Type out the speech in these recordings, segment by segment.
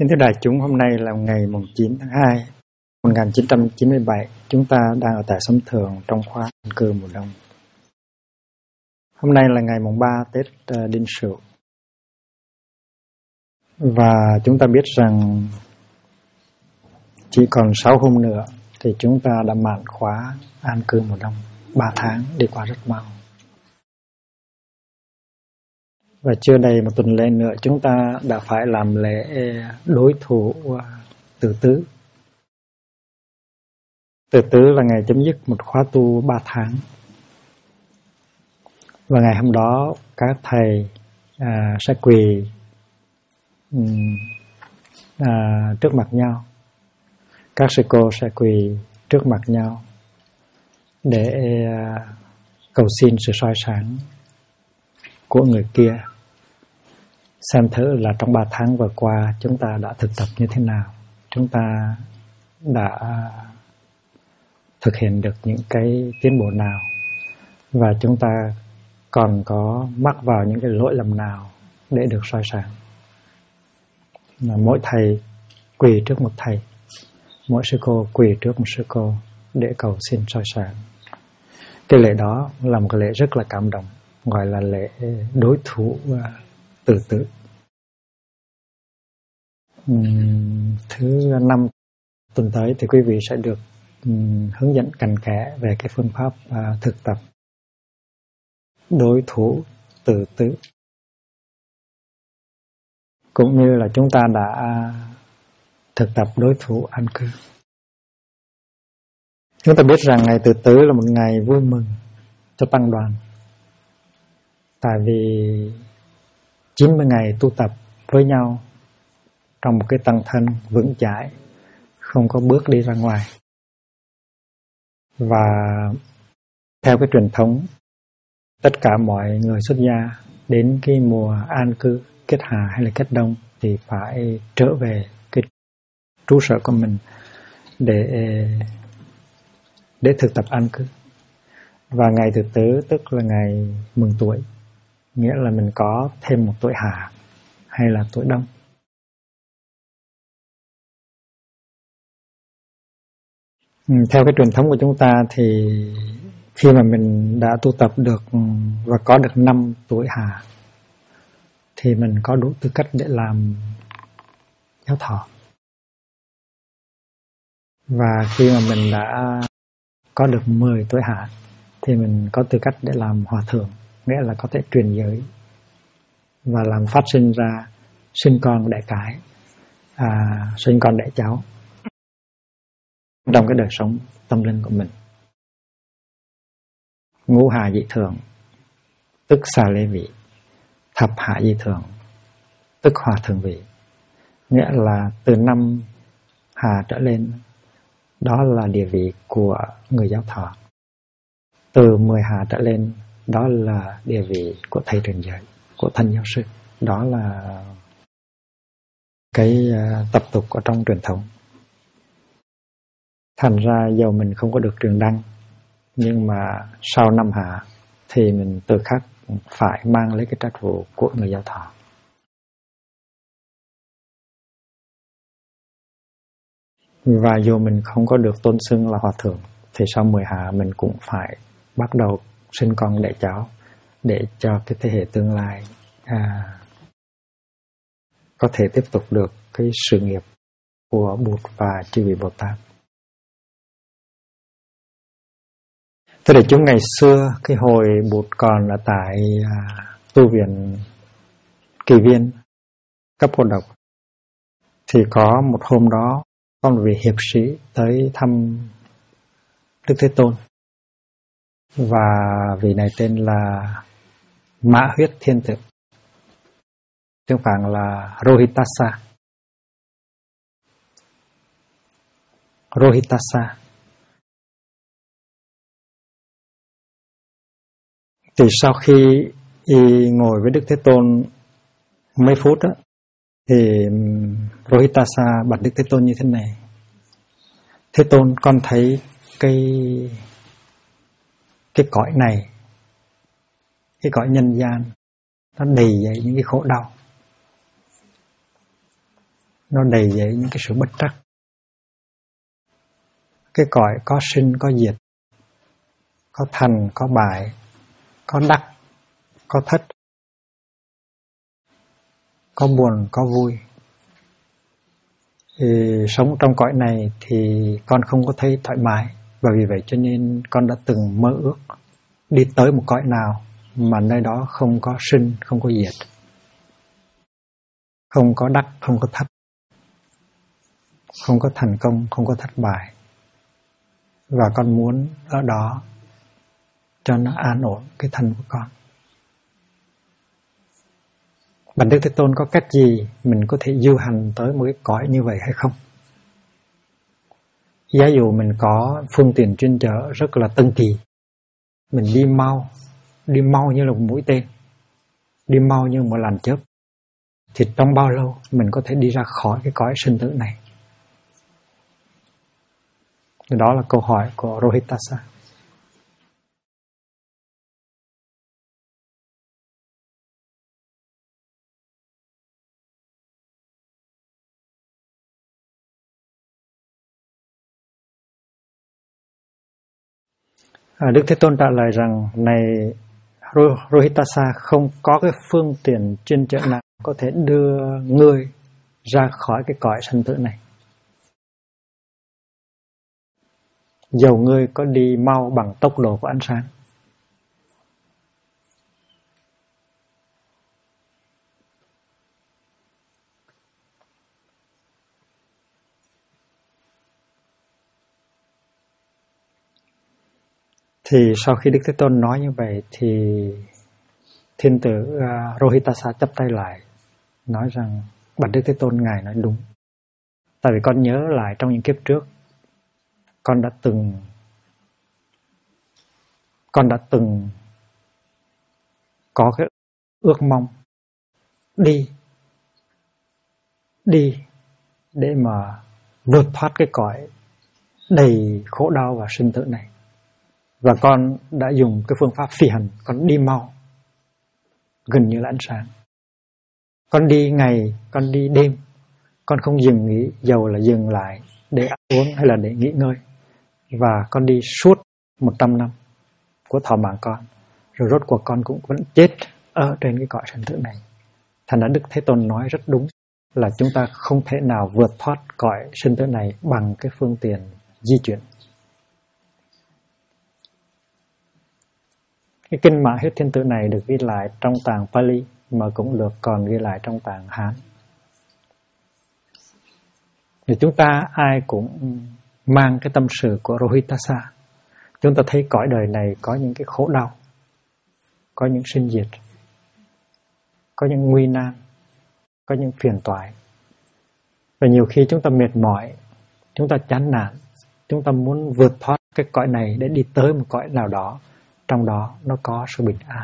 Kính thưa đại chúng, hôm nay là ngày 9 tháng 2, 1997. Chúng ta đang ở tại Sấm Thường trong khóa an cư mùa đông. Hôm nay là ngày mùng 3 Tết Đinh Sửu. Và chúng ta biết rằng chỉ còn 6 hôm nữa thì chúng ta đã mãn khóa an cư mùa đông. 3 tháng đi qua rất mau. Và chưa đầy một tuần lễ nữa chúng ta đã phải làm lễ đối thủ tự tứ. Tự tứ là ngày chấm dứt một khóa tu 3 tháng. Và ngày hôm đó các thầy sẽ quỳ trước mặt nhau. Các sư cô sẽ quỳ trước mặt nhau để cầu xin sự soi sáng của người kia, xem thử là trong 3 tháng vừa qua chúng ta đã thực tập như thế nào, chúng ta đã thực hiện được những cái tiến bộ nào, và chúng ta còn có mắc vào những cái lỗi lầm nào để được soi sáng. Mỗi thầy quỳ trước một thầy, mỗi sư cô quỳ trước một sư cô để cầu xin soi sáng. Cái lễ đó là một cái lễ rất là cảm động, gọi là lễ đối thủ tự tử. Thứ 5 tuần tới thì quý vị sẽ được hướng dẫn cặn kẽ về cái phương pháp thực tập đối thủ tự tử, cũng như là chúng ta đã thực tập đối thủ an cư. Chúng ta biết rằng ngày tự tử là một ngày vui mừng cho tăng đoàn, tại vì 90 ngày tu tập với nhau trong một cái tăng thân vững chãi, không có bước đi ra ngoài. Và theo cái truyền thống, tất cả mọi người xuất gia đến cái mùa an cư, kết hà hay là kết đông thì phải trở về cái trụ sở của mình để thực tập an cư. Và ngày tự tử tức là ngày mừng tuổi, nghĩa là mình có thêm một tuổi hạ hay là tuổi đông. Theo cái truyền thống của chúng ta thì khi mà mình đã tu tập được và có được 5 tuổi hạ thì mình có đủ tư cách để làm giáo thọ. Và khi mà mình đã có được 10 tuổi hạ thì mình có tư cách để làm hòa thượng, nghĩa là có thể truyền giới và làm phát sinh ra sinh con đẻ cái, sinh con đẻ cháu trong cái đời sống tâm linh của mình. Ngũ hạ dị thường tức xà lê vị, thập hạ dị thường tức hòa thượng vị, nghĩa là từ 5 hạ trở lên đó là địa vị của người giáo thọ, từ 10 hạ trở lên đó là địa vị của thầy truyền giới, của thân giáo sư. Đó là cái tập tục ở trong truyền thống. Thành ra dầu mình không có được truyền đăng, nhưng mà sau 5 hạ thì mình tự khắc phải mang lấy cái trách vụ của người giáo thọ. Và dù mình không có được tôn xưng là hòa thượng thì sau 10 hạ mình cũng phải bắt đầu sinh con đẻ cháu để cho cái thế hệ tương lai có thể tiếp tục được cái sự nghiệp của Bụt và chư vị Bồ Tát. Thế để chúng ngày xưa, cái hồi Bụt còn ở tại tu viện Kỳ Viên, cấp Cô Độc, thì có một hôm đó có một vị hiệp sĩ tới thăm Đức Thế Tôn. Và vị này tên là Mã Huyết Thiên Tử, tiếng Phạn là Rohitassa. Thì sau khi ngồi với Đức Thế Tôn mấy phút đó, thì Rohitassa bạch Đức Thế Tôn như thế này: Thế Tôn, con thấy cái cõi này, cái cõi nhân gian nó đầy dẫy những cái khổ đau. nó đầy dẫy những cái sự bất trắc. Cái cõi có sinh có diệt, có thành có bại, có đắc có thất, có buồn có vui. Thì sống trong cõi này thì con không có thấy thoải mái, và vì vậy cho nên con đã từng mơ ước đi tới một cõi nào mà nơi đó không có sinh, không có diệt, không có đắc, không có thất, không có thành công, không có thất bại. Và con muốn ở đó cho nó an ổn cái thân của con. Bạch Đức Thế Tôn có cách gì mình có thể du hành tới một cái cõi như vậy hay không? Giả dụ mình có phương tiện chuyên chở rất là tân kỳ, mình đi mau như là một mũi tên, đi mau như một làn chớp, thì trong bao lâu mình có thể đi ra khỏi cái cõi sinh tử này? Đó là câu hỏi của Rohitasa. Đức Thế Tôn trả lời rằng, này Rohitasa, không có cái phương tiện chuyên chở nào có thể đưa ngươi ra khỏi cái cõi sinh tử này. Dầu ngươi có đi mau bằng tốc độ của ánh sáng. Thì sau khi Đức Thế Tôn nói như vậy thì thiên tử Rohitasa chắp tay lại, nói rằng bạch Đức Thế Tôn ngài nói đúng. Tại vì con nhớ lại trong những kiếp trước, con đã từng có cái ước mong đi để mà vượt thoát cái cõi đầy khổ đau và sinh tử này. Và con đã dùng cái phương pháp phi hành, con đi mau, gần như là ánh sáng. Con đi ngày, con đi đêm, con không dừng nghỉ, dầu là dừng lại để ăn uống hay là để nghỉ ngơi. Và con đi suốt 100 năm của thọ mạng con, rồi rốt cuộc con cũng vẫn chết ở trên cái cõi sinh tử này. Thành ra Đức Thế Tôn nói rất đúng, là chúng ta không thể nào vượt thoát cõi sinh tử này bằng cái phương tiện di chuyển. Cái kinh Mã Huyết Thiên Tử này được ghi lại trong tạng Pali, mà cũng được còn ghi lại trong tạng Hán. Thì chúng ta ai cũng mang cái tâm sự của Rohitasa. Chúng ta thấy cõi đời này có những cái khổ đau, có những sinh diệt, có những nguy nan, có những phiền toái. Và nhiều khi chúng ta mệt mỏi, chúng ta chán nản, chúng ta muốn vượt thoát cái cõi này để đi tới một cõi nào đó, trong đó nó có sự bình an.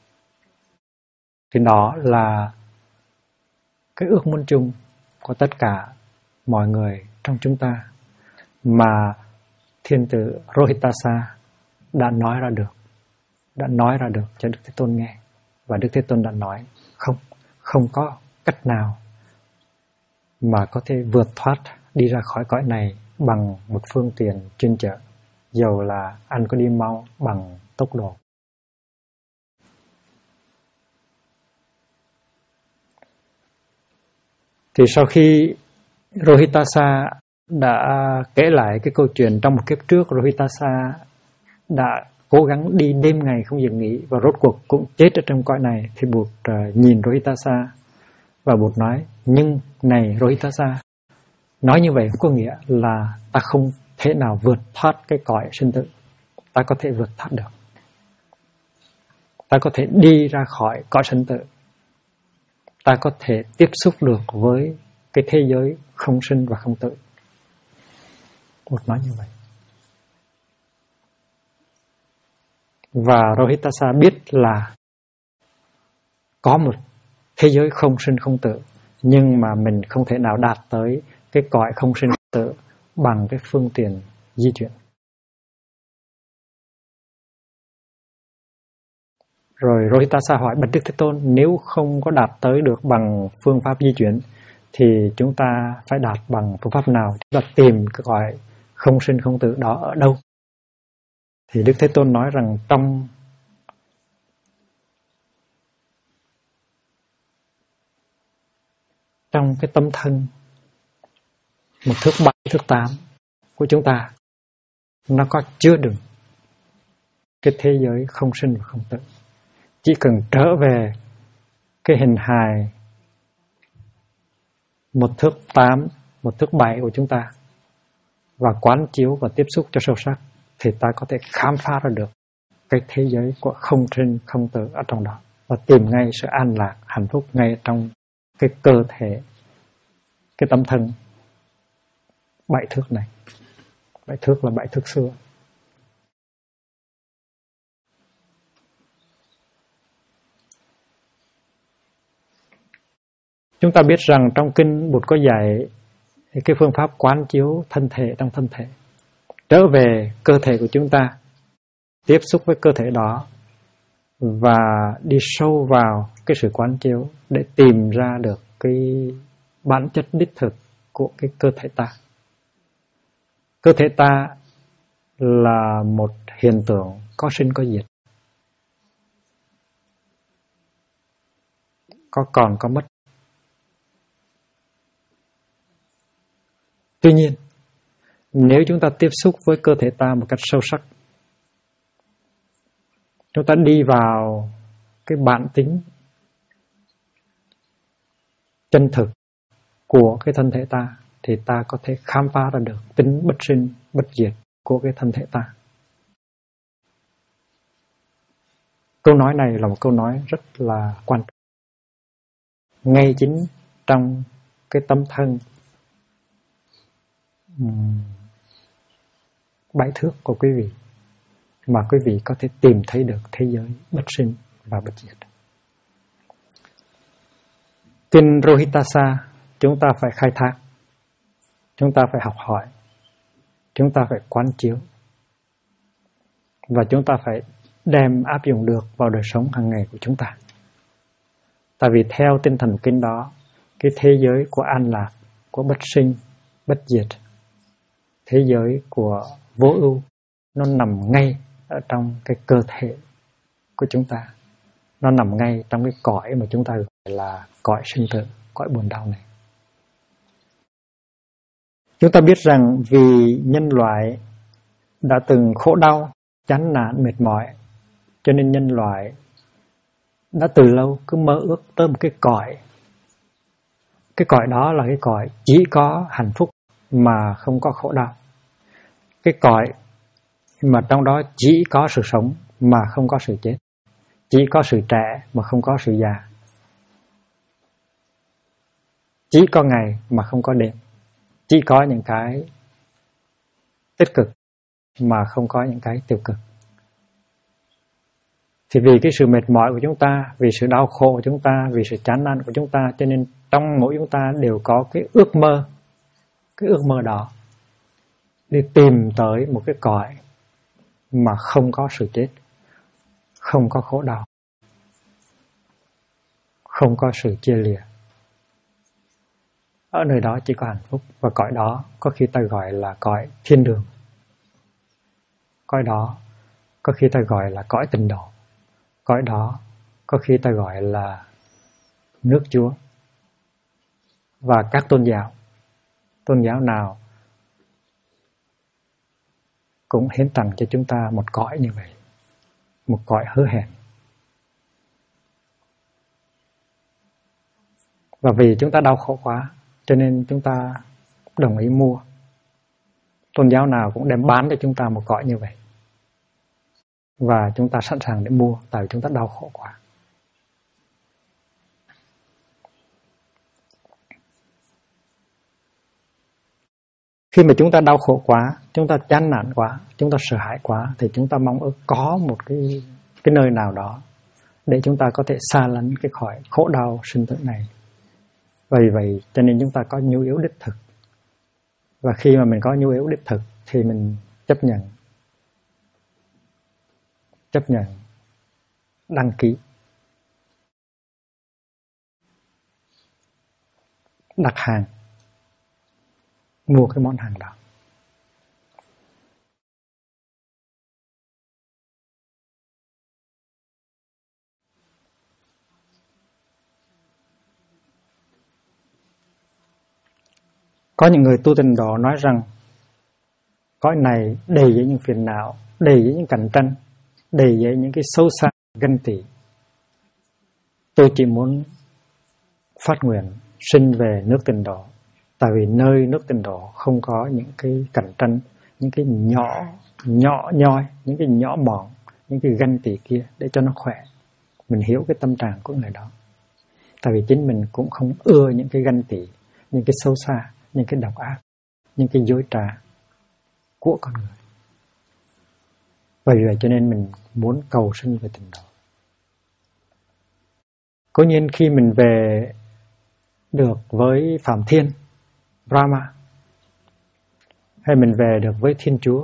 Thì đó là cái ước muốn chung của tất cả mọi người trong chúng ta, mà thiên tử Rohitasa đã nói ra được cho Đức Thế Tôn nghe. Và Đức Thế Tôn đã nói không có cách nào mà có thể vượt thoát đi ra khỏi cõi này bằng một phương tiện chuyên chở, dầu là anh có đi mau bằng tốc độ. Thì sau khi Rohitasa đã kể lại cái câu chuyện trong một kiếp trước, Rohitasa đã cố gắng đi đêm ngày không dừng nghỉ và rốt cuộc cũng chết ở trong cõi này, thì Bụt nhìn Rohitasa và Bụt nói, nhưng này Rohitasa, nói như vậy không có nghĩa là ta không thể nào vượt thoát cái cõi sinh tử. Ta có thể vượt thoát được, ta có thể đi ra khỏi cõi sinh tử, ta có thể tiếp xúc được với cái thế giới không sinh và không tử. Bụt nói như vậy. Và Rohitasa biết là có một thế giới không sinh không tử, nhưng mà mình không thể nào đạt tới cái cõi không sinh không tử bằng cái phương tiện di chuyển. Rồi Rohitasa hỏi bạch Đức Thế Tôn, nếu không có đạt tới được bằng phương pháp di chuyển thì chúng ta phải đạt bằng phương pháp nào? Chúng ta tìm cái cõi không sinh không tử đó ở đâu? Thì Đức Thế Tôn nói rằng trong cái tâm thân một thước 7, thước 8 của chúng ta, nó có chứa đựng cái thế giới không sinh và không tử. Chỉ cần trở về cái hình hài một thước 8, một thước 7 của chúng ta và quán chiếu và tiếp xúc cho sâu sắc, thì ta có thể khám phá ra được cái thế giới của không sinh không tử ở trong đó, và tìm ngay sự an lạc, hạnh phúc ngay trong cái cơ thể, cái tâm thân 7 thước này. 7 thước là 7 thước xưa. Chúng ta biết rằng trong kinh Bụt có dạy cái phương pháp quán chiếu thân thể trong thân thể, trở về cơ thể của chúng ta, tiếp xúc với cơ thể đó và đi sâu vào cái sự quán chiếu để tìm ra được cái bản chất đích thực của cái cơ thể ta. Cơ thể ta là một hiện tượng có sinh có diệt, có còn có mất. Tuy nhiên, nếu chúng ta tiếp xúc với cơ thể ta một cách sâu sắc, chúng ta đi vào cái bản tính chân thực của cái thân thể ta, thì ta có thể khám phá ra được tính bất sinh, bất diệt của cái thân thể ta. Câu nói này là một câu nói rất là quan trọng. Ngay chính trong cái tâm thân 7 thước của quý vị mà quý vị có thể tìm thấy được thế giới bất sinh và bất diệt. Kinh Rohitassa chúng ta phải khai thác, chúng ta phải học hỏi, chúng ta phải quán chiếu, và chúng ta phải đem áp dụng được vào đời sống hàng ngày của chúng ta. Tại vì theo tinh thần kinh đó, cái thế giới của an lạc, của bất sinh, bất diệt, thế giới của vô ưu, nó nằm ngay ở trong cái cơ thể của chúng ta. Nó nằm ngay trong cái cõi mà chúng ta gọi là cõi sinh tử, cõi buồn đau này. Chúng ta biết rằng vì nhân loại đã từng khổ đau, chán nản, mệt mỏi, cho nên nhân loại đã từ lâu cứ mơ ước tới một cái cõi. Cái cõi đó là cái cõi chỉ có hạnh phúc mà không có khổ đau. Cái cõi mà trong đó chỉ có sự sống mà không có sự chết, chỉ có sự trẻ mà không có sự già, chỉ có ngày mà không có đêm, chỉ có những cái tích cực mà không có những cái tiêu cực. Thì vì cái sự mệt mỏi của chúng ta, vì sự đau khổ của chúng ta, vì sự chán nản của chúng ta, cho nên trong mỗi chúng ta đều có cái ước mơ đó đi tìm tới một cái cõi mà không có sự chết, không có khổ đau, không có sự chia lìa. Ở nơi đó chỉ có hạnh phúc, và cõi đó có khi ta gọi là cõi thiên đường. Cõi đó có khi ta gọi là cõi tịnh độ. Cõi đó có khi ta gọi là nước Chúa. Và các tôn giáo nào cũng hiến tặng cho chúng ta một cõi như vậy, một cõi hứa hẹn. Và vì chúng ta đau khổ quá, cho nên chúng ta đồng ý mua. Tôn giáo nào cũng đem bán cho chúng ta một cõi như vậy, và chúng ta sẵn sàng để mua, tại vì chúng ta đau khổ quá. Khi mà chúng ta đau khổ quá, chúng ta chán nản quá, chúng ta sợ hãi quá, thì chúng ta mong ước có một cái nơi nào đó để chúng ta có thể xa lánh cái khỏi khổ đau sinh tử này. Vì vậy cho nên chúng ta có nhu yếu đích thực. Và khi mà mình có nhu yếu đích thực thì mình chấp nhận đăng đặt hàng, mua cái món hàng đó. Có những người tu tinh độ nói rằng cõi này đầy với những phiền não, đầy với những cạnh tranh, đầy với những cái xấu xa, ganh tị. Tôi chỉ muốn phát nguyện sinh về nước Tịnh độ, tại vì nơi nước Tịnh độ không có những cái cạnh tranh, những cái nhỏ nhoi, những cái nhỏ mọn, những cái ganh tị kia, để cho nó khỏe. Mình hiểu cái tâm trạng của người đó. Tại vì chính mình cũng không ưa những cái ganh tị, những cái xấu xa, những cái độc ác, những cái dối trá của con người. Vì vậy cho nên mình muốn cầu sinh về Tịnh độ. Cố nhiên khi mình về được với Phạm Thiên, Brahma, hay mình về được với Thiên Chúa,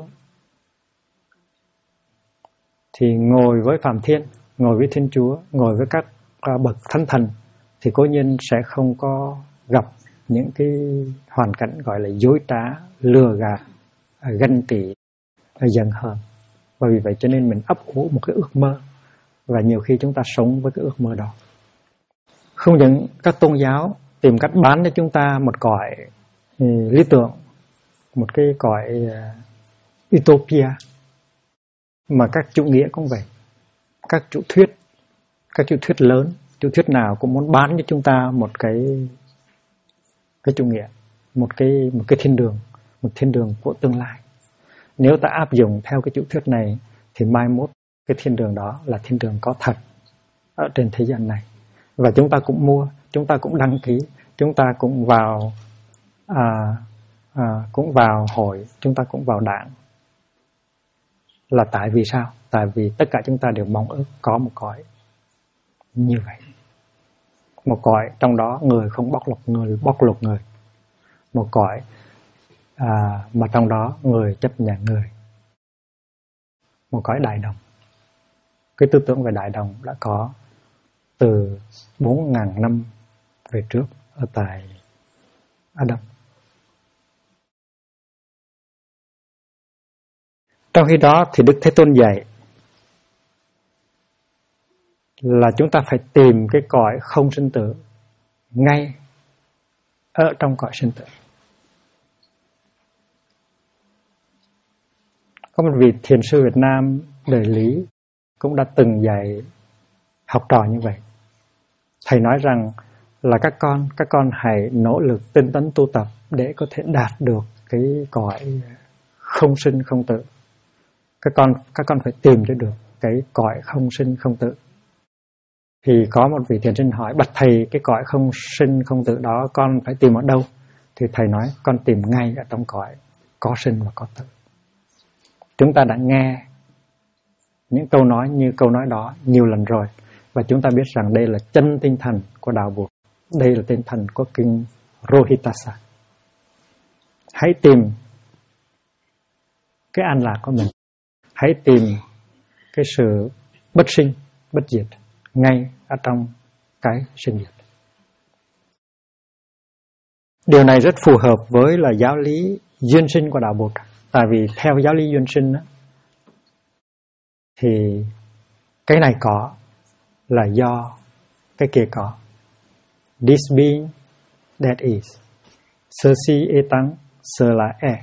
thì ngồi với Phạm Thiên, ngồi với Thiên Chúa, ngồi với các bậc thánh thần, thì cố nhiên sẽ không có gặp những cái hoàn cảnh gọi là dối trá, lừa gạt, ganh tị, giận hờn. Và vì vậy cho nên mình ấp ủ một cái ước mơ, và nhiều khi chúng ta sống với cái ước mơ đó. Không những các tôn giáo tìm cách bán cho chúng ta một cõi lý tưởng, một cái cõi utopia, mà các chủ nghĩa cũng vậy. Các chủ thuyết lớn, chủ thuyết nào cũng muốn bán cho chúng ta một cái chủ nghĩa, một cái thiên đường của tương lai. Nếu ta áp dụng theo cái chủ thuyết này thì mai mốt cái thiên đường đó là thiên đường có thật ở trên thế gian này. Và chúng ta cũng mua, chúng ta cũng đăng ký, chúng ta cũng vào hội, chúng ta cũng vào đảng. Là tại vì sao? Tại vì tất cả chúng ta đều mong ước có một cõi như vậy. Một cõi trong đó người không bóc lột người. Một cõi mà trong đó người chấp nhận người. Một cõi đại đồng. Cái tư tưởng về đại đồng đã có từ 4.000 năm về trước ở tại Adam. Trong khi đó thì Đức Thế Tôn dạy là chúng ta phải tìm cái cõi không sinh tử ngay ở trong cõi sinh tử. Có một vị thiền sư Việt Nam đời Lý cũng đã từng dạy học trò như vậy. Thầy nói rằng là các con hãy nỗ lực tinh tấn tu tập để có thể đạt được cái cõi không sinh không tử. Các con phải tìm cho được cái cõi không sinh không tử. Thì có một vị thiền sinh hỏi: bạch thầy, cái cõi không sinh không tử đó con phải tìm ở đâu? Thì thầy nói: con tìm ngay ở trong cõi có sinh và có tử. Chúng ta đã nghe những câu nói như câu nói đó nhiều lần rồi, và chúng ta biết rằng đây là chân tinh thần của đạo Bụt. Đây là tinh thần của kinh Rohitassa. Hãy tìm cái an lạc của mình. Hãy tìm cái sự bất sinh, bất diệt ngay ở trong cái sinh diệt. Điều này rất phù hợp với là giáo lý duyên sinh của đạo Bụt. Tại vì theo giáo lý duyên sinh đó, thì cái này có là do cái kia có. This being, that is. Sơ si e tăng, sơ là e.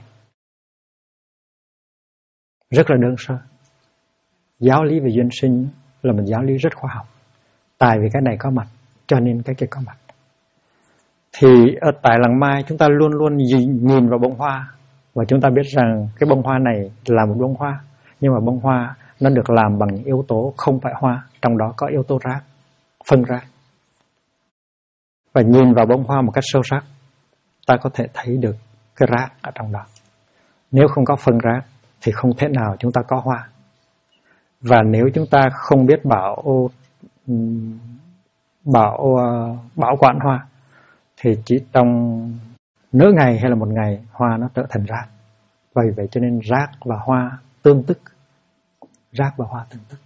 Rất là đơn sơ. Giáo lý về duyên sinh là một giáo lý rất khoa học. Tại vì cái này có mặt, cho nên cái kia có mặt. Thì ở tại Làng Mai chúng ta luôn luôn nhìn vào bông hoa, và chúng ta biết rằng cái bông hoa này là một bông hoa, nhưng mà bông hoa nó được làm bằng những yếu tố không phải hoa, trong đó có yếu tố rác, phân rác. Và nhìn vào bông hoa một cách sâu sắc, ta có thể thấy được cái rác ở trong đó. Nếu không có phân rác thì không thể nào chúng ta có hoa. Và nếu chúng ta không biết bảo quản hoa, thì chỉ trong nửa ngày hay là một ngày hoa nó trở thành rác. Vì vậy cho nên rác và hoa tương tức. Rác và hoa tương tức.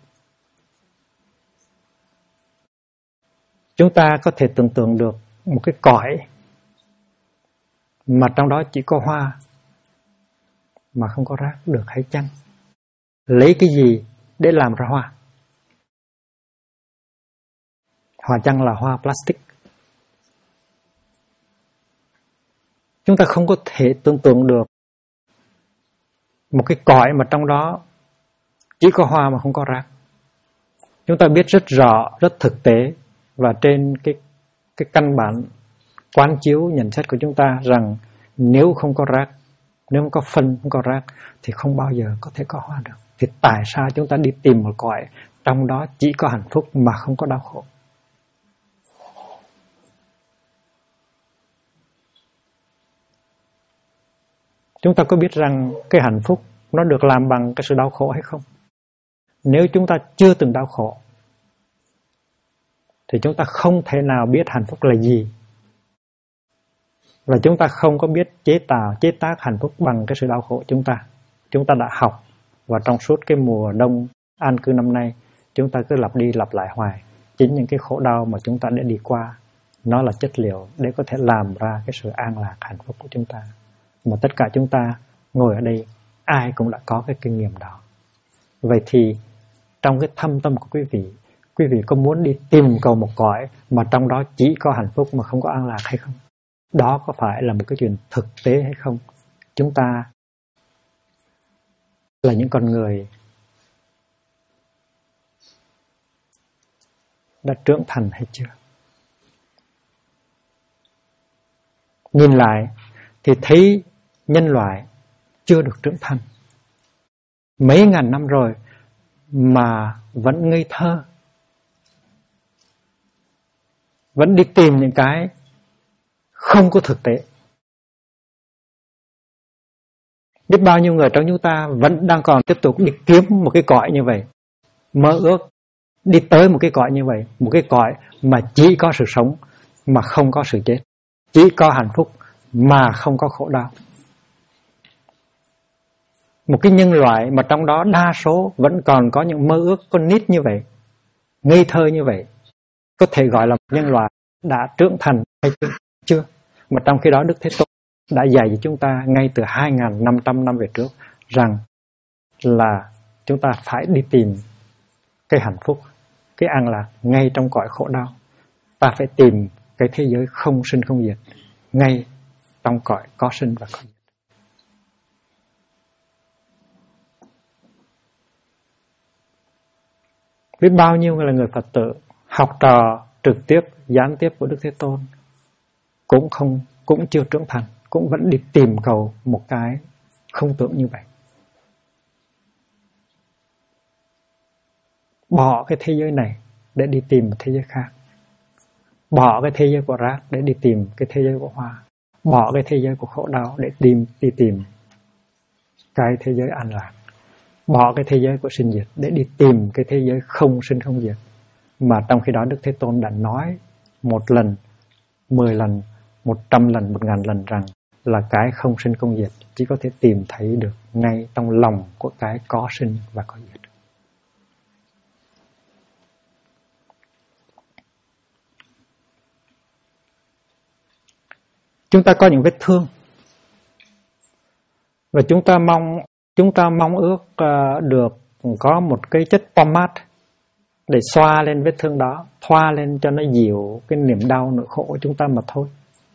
Chúng ta có thể tưởng tượng được một cái cõi mà trong đó chỉ có hoa mà không có rác được hay chăng? Lấy cái gì để làm ra hoa? Hoa chăng là hoa plastic. Chúng ta không có thể tưởng tượng được một cái cõi mà trong đó chỉ có hoa mà không có rác. Chúng ta biết rất rõ, rất thực tế và trên cái căn bản quán chiếu nhận xét của chúng ta rằng nếu không có rác, nếu không có phân, không có rác thì không bao giờ có thể có hoa được. Thì tại sao chúng ta đi tìm một cõi trong đó chỉ có hạnh phúc mà không có đau khổ? Chúng ta có biết rằng cái hạnh phúc nó được làm bằng cái sự đau khổ hay không? Nếu chúng ta chưa từng đau khổ thì chúng ta không thể nào biết hạnh phúc là gì. Và chúng ta không có biết chế tác hạnh phúc bằng cái sự đau khổ chúng ta. Chúng ta đã học và trong suốt cái mùa đông an cư năm nay, chúng ta cứ lặp đi lặp lại hoài. Chính những cái khổ đau mà chúng ta đã đi qua, nó là chất liệu để có thể làm ra cái sự an lạc hạnh phúc của chúng ta. Mà tất cả chúng ta ngồi ở đây, ai cũng đã có cái kinh nghiệm đó. Vậy thì trong cái thâm tâm của quý vị có muốn đi tìm cầu một cõi mà trong đó chỉ có hạnh phúc mà không có an lạc hay không? Đó có phải là một cái chuyện thực tế hay không? Chúng ta là những con người đã trưởng thành hay chưa? Nhìn lại thì thấy nhân loại chưa được trưởng thành. Mấy ngàn năm rồi mà vẫn ngây thơ, vẫn đi tìm những cái không có thực tế. Biết bao nhiêu người trong chúng ta vẫn đang còn tiếp tục đi kiếm một cái cõi như vậy, mơ ước đi tới một cái cõi như vậy, một cái cõi mà chỉ có sự sống mà không có sự chết, chỉ có hạnh phúc mà không có khổ đau. Một cái nhân loại mà trong đó đa số vẫn còn có những mơ ước con nít như vậy, ngây thơ như vậy, có thể gọi là một nhân loại đã trưởng thành hay chưa? Mà trong khi đó Đức Thế Tôn đã dạy cho chúng ta ngay từ 2.500 năm về trước rằng là chúng ta phải đi tìm cái hạnh phúc, cái an lạc ngay trong cõi khổ đau. Ta phải tìm cái thế giới không sinh không diệt ngay trong cõi có sinh và có diệt. Biết bao nhiêu là người Phật tử học trò trực tiếp, gián tiếp của Đức Thế Tôn cũng chưa trưởng thành, cũng vẫn đi tìm cầu một cái không tưởng như vậy. Bỏ cái thế giới này để đi tìm một thế giới khác. Bỏ cái thế giới của rác để đi tìm cái thế giới của hoa. Bỏ cái thế giới của khổ đau để đi tìm cái thế giới an lạc. Bỏ cái thế giới của sinh diệt để đi tìm cái thế giới không sinh không diệt. Mà trong khi đó Đức Thế Tôn đã nói 1 lần, 10 lần, 100 lần, 1000 lần rằng là cái không sinh không diệt chỉ có thể tìm thấy được ngay trong lòng của cái có sinh và có diệt. Chúng ta có những vết thương và chúng ta mong ước được có một cái chất pomade để xoa lên vết thương đó, thoa lên cho nó dịu cái niềm đau nỗi khổ của chúng ta mà thôi.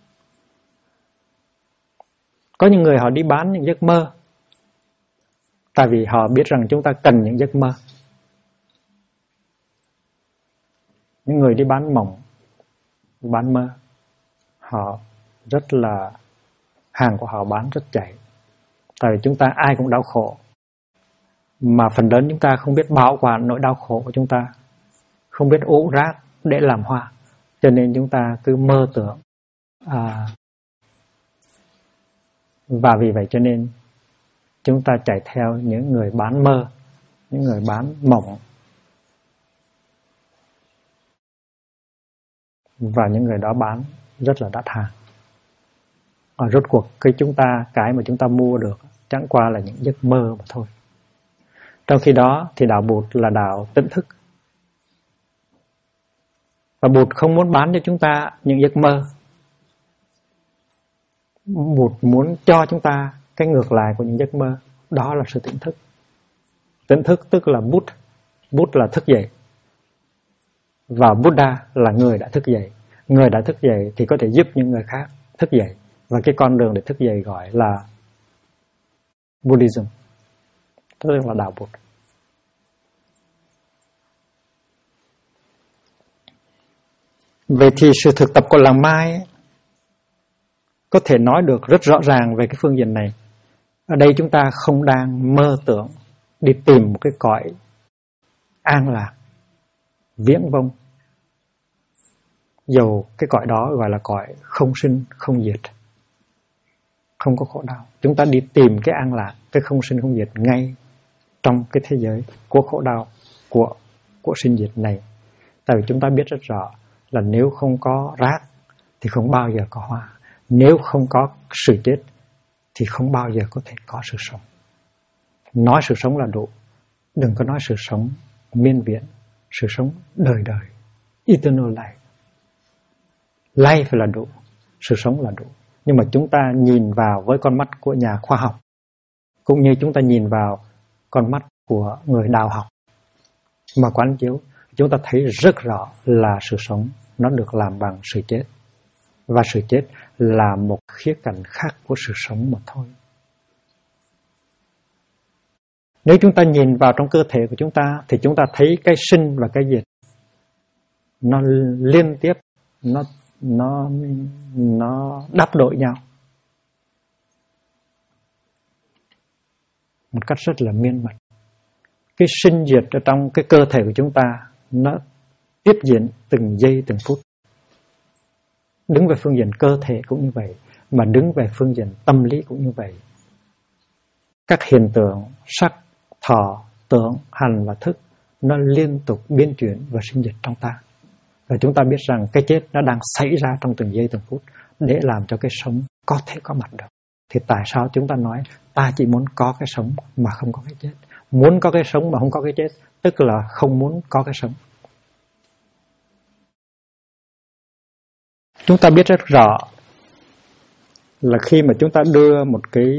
Có những người họ đi bán những giấc mơ, tại vì họ biết rằng chúng ta cần những giấc mơ. Những người đi bán mộng, bán mơ, họ rất là, hàng của họ bán rất chạy. Tại vì chúng ta ai cũng đau khổ, mà phần lớn chúng ta không biết bảo quản nỗi đau khổ của chúng ta, không biết ủ rác để làm hoa, cho nên chúng ta cứ mơ tưởng. Và vì vậy cho nên chúng ta chạy theo những người bán mơ, những người bán mộng, và những người đó bán rất là đắt hàng. Rốt cuộc cái mà chúng ta mua được chẳng qua là những giấc mơ mà thôi. Trong khi đó thì đạo Bụt là đạo tỉnh thức, và Bụt không muốn bán cho chúng ta những giấc mơ, muốn cho chúng ta cái ngược lại của những giấc mơ. Đó là sự tỉnh thức. Tỉnh thức tức là Bút là thức dậy, và Buddha là người đã thức dậy. Người đã thức dậy thì có thể giúp những người khác thức dậy, và cái con đường để thức dậy gọi là Buddhism, tức là đạo Bụt. Vậy thì sự thực tập của làng Mai có thể nói được rất rõ ràng về cái phương diện này. Ở đây chúng ta không đang mơ tưởng đi tìm một cái cõi an lạc, viễn vông, dầu cái cõi đó gọi là cõi không sinh không diệt, không có khổ đau. Chúng ta đi tìm cái an lạc, cái không sinh không diệt ngay trong cái thế giới của khổ đau, của sinh diệt này. Tại vì chúng ta biết rất rõ là nếu không có rác thì không bao giờ có hoa, nếu không có sự chết thì không bao giờ có thể có sự sống. Nói sự sống là đủ, đừng có nói sự sống miên viễn, sự sống đời đời, eternal life. Life là đủ, sự sống là đủ. Nhưng mà chúng ta nhìn vào với con mắt của nhà khoa học, cũng như chúng ta nhìn vào con mắt của người đạo học mà quán chiếu, chúng ta thấy rất rõ là sự sống nó được làm bằng sự chết, và sự chết là một khía cạnh khác của sự sống mà thôi. Nếu chúng ta nhìn vào trong cơ thể của chúng ta thì chúng ta thấy cái sinh và cái diệt nó liên tiếp, nó đáp đổi nhau một cách rất là miên mật. Cái sinh diệt ở trong cái cơ thể của chúng ta nó tiếp diễn từng giây từng phút. Đứng về phương diện cơ thể cũng như vậy, mà đứng về phương diện tâm lý cũng như vậy. Các hiện tượng sắc, thọ, tưởng, hành và thức nó liên tục biến chuyển và sinh diệt trong ta. Và chúng ta biết rằng cái chết nó đang xảy ra trong từng giây từng phút để làm cho cái sống có thể có mặt được. Thì tại sao chúng ta nói ta chỉ muốn có cái sống mà không có cái chết? Muốn có cái sống mà không có cái chết tức là không muốn có cái sống. Chúng ta biết rất rõ là khi mà chúng ta đưa một cái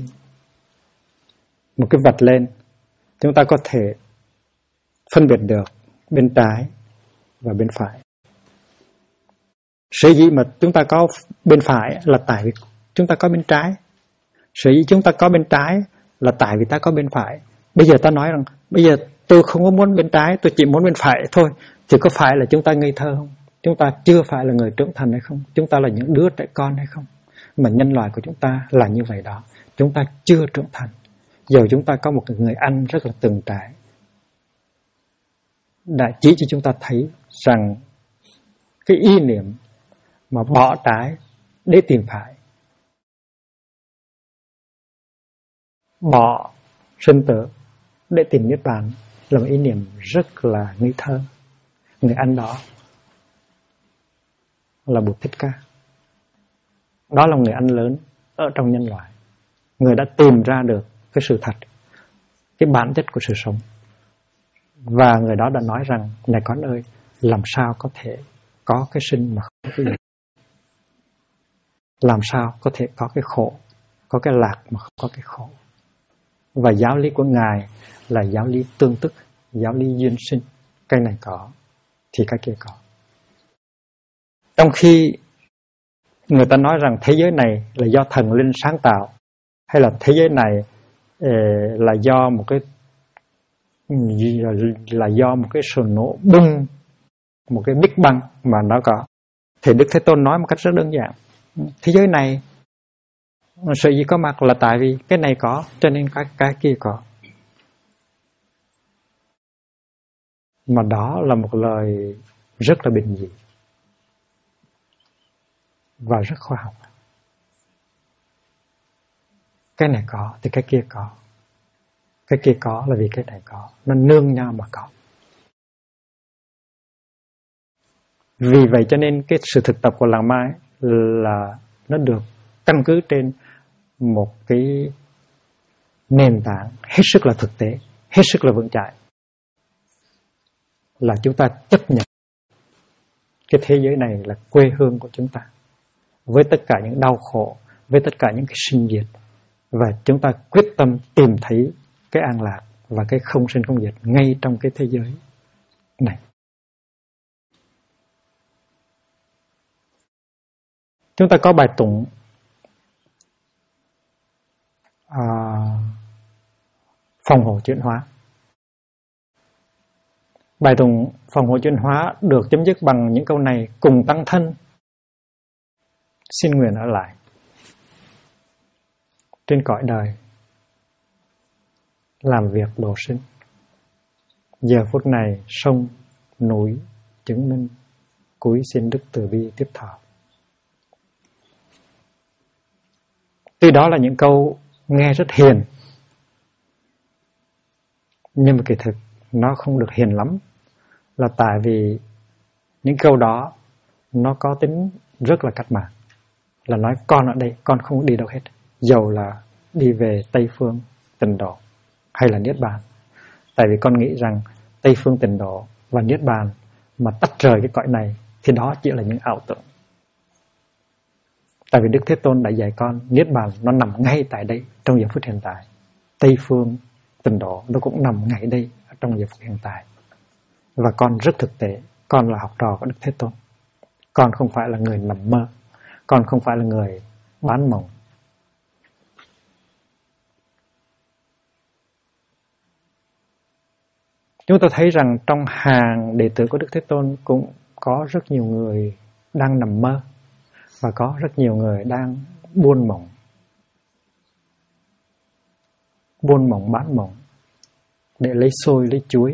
vật lên, chúng ta có thể phân biệt được bên trái và bên phải. Sở dĩ mà chúng ta có bên phải là tại vì chúng ta có bên trái. Sở dĩ chúng ta có bên trái là tại vì ta có bên phải. Bây giờ ta nói rằng bây giờ tôi không có muốn bên trái, tôi chỉ muốn bên phải thôi, thì có phải là chúng ta ngây thơ không? Chúng ta chưa phải là người trưởng thành hay không? Chúng ta là những đứa trẻ con hay không? Mà nhân loại của chúng ta là như vậy đó. Chúng ta chưa trưởng thành. Giờ chúng ta có một người anh rất là từng trải đã chỉ cho chúng ta thấy rằng cái ý niệm mà bỏ trái để tìm phải, bỏ sinh tử để tìm niết bàn là một ý niệm rất là ngây thơ. Người anh đó là Bụt Thích Ca. Đó là người anh lớn ở trong nhân loại. Người đã tìm ra được cái sự thật, cái bản chất của sự sống. Và người đó đã nói rằng, này con ơi, làm sao có thể có cái sinh mà không có cái diệt? Làm sao có thể có cái khổ, có cái lạc mà không có cái khổ? Và giáo lý của Ngài là giáo lý tương tức, giáo lý duyên sinh. Cái này có thì cái kia có. Trong khi người ta nói rằng thế giới này là do thần linh sáng tạo, hay là thế giới này là do một cái sự nổ bung, một cái Big Bang mà nó có, thì Đức Thế Tôn nói một cách rất đơn giản. Thế giới này sự gì có mặt là tại vì cái này có, cho nên cái kia có. Mà đó là một lời rất là bình dị và rất khoa học. Cái này có thì cái kia có. Cái kia có là vì cái này có. Nó nương nhau mà có. Vì vậy cho nên cái sự thực tập của làng Mai là nó được căn cứ trên một cái nền tảng hết sức là thực tế, hết sức là vững chãi. Là chúng ta chấp nhận cái thế giới này là quê hương của chúng ta, với tất cả những đau khổ, với tất cả những cái sinh diệt, và chúng ta quyết tâm tìm thấy cái an lạc và cái không sinh không diệt ngay trong cái thế giới này. Chúng ta có bài tụng phòng hộ chuyển hóa. Bài tụng phòng hộ chuyển hóa được chấm dứt bằng những câu này: cùng tăng thân xin nguyện ở lại trên cõi đời, làm việc độ sinh. Giờ phút này sông núi chứng minh, cúi xin đức từ bi tiếp thọ. Tuy đó là những câu nghe rất hiền, nhưng mà kỳ thực nó không được hiền lắm, là tại vì những câu đó nó có tính rất là cách mạng, là nói con ở đây, con không đi đâu hết, dầu là đi về Tây Phương Tịnh Độ hay là Niết Bàn. Tại vì con nghĩ rằng Tây Phương Tịnh Độ và Niết Bàn mà tách rời cái cõi này thì đó chỉ là những ảo tưởng. Tại vì Đức Thế Tôn đã dạy con Niết Bàn nó nằm ngay tại đây trong giờ phút hiện tại. Tây Phương Tịnh Độ nó cũng nằm ngay đây trong giờ phút hiện tại. Và con rất thực tế, con là học trò của Đức Thế Tôn. Con không phải là người nằm mơ, con không phải là người bán mộng. Chúng ta thấy rằng trong hàng đệ tử của Đức Thế Tôn cũng có rất nhiều người đang nằm mơ, và có rất nhiều người đang buôn mộng. Buôn mộng bán mộng để lấy xôi lấy chuối.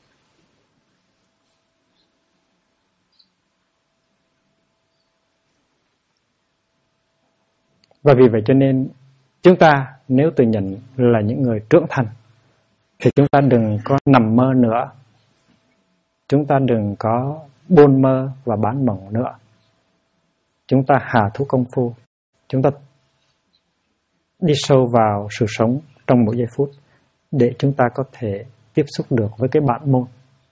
Và vì vậy cho nên chúng ta nếu tự nhận là những người trưởng thành thì chúng ta đừng có nằm mơ nữa. Chúng ta đừng có buôn mơ và bán mộng nữa. Chúng ta hạ thú công phu. Chúng ta đi sâu vào sự sống trong mỗi giây phút để chúng ta có thể tiếp xúc được với cái bản môn.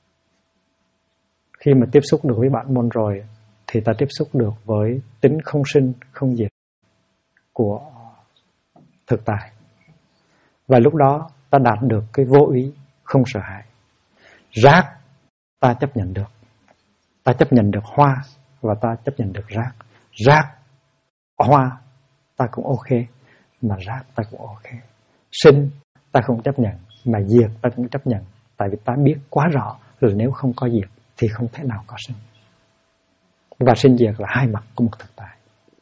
Khi mà tiếp xúc được với bản môn rồi thì ta tiếp xúc được với tính không sinh, không diệt của thực tại. Và lúc đó ta đạt được cái vô ý, không sợ hãi. Rác ta chấp nhận được. Ta chấp nhận được hoa và ta chấp nhận được rác. Rác, hoa ta cũng ok, mà rác ta cũng ok. Sinh ta không chấp nhận, mà diệt ta cũng chấp nhận. Tại vì ta biết quá rõ là nếu không có diệt thì không thể nào có sinh. Và sinh diệt là hai mặt của một thực tại.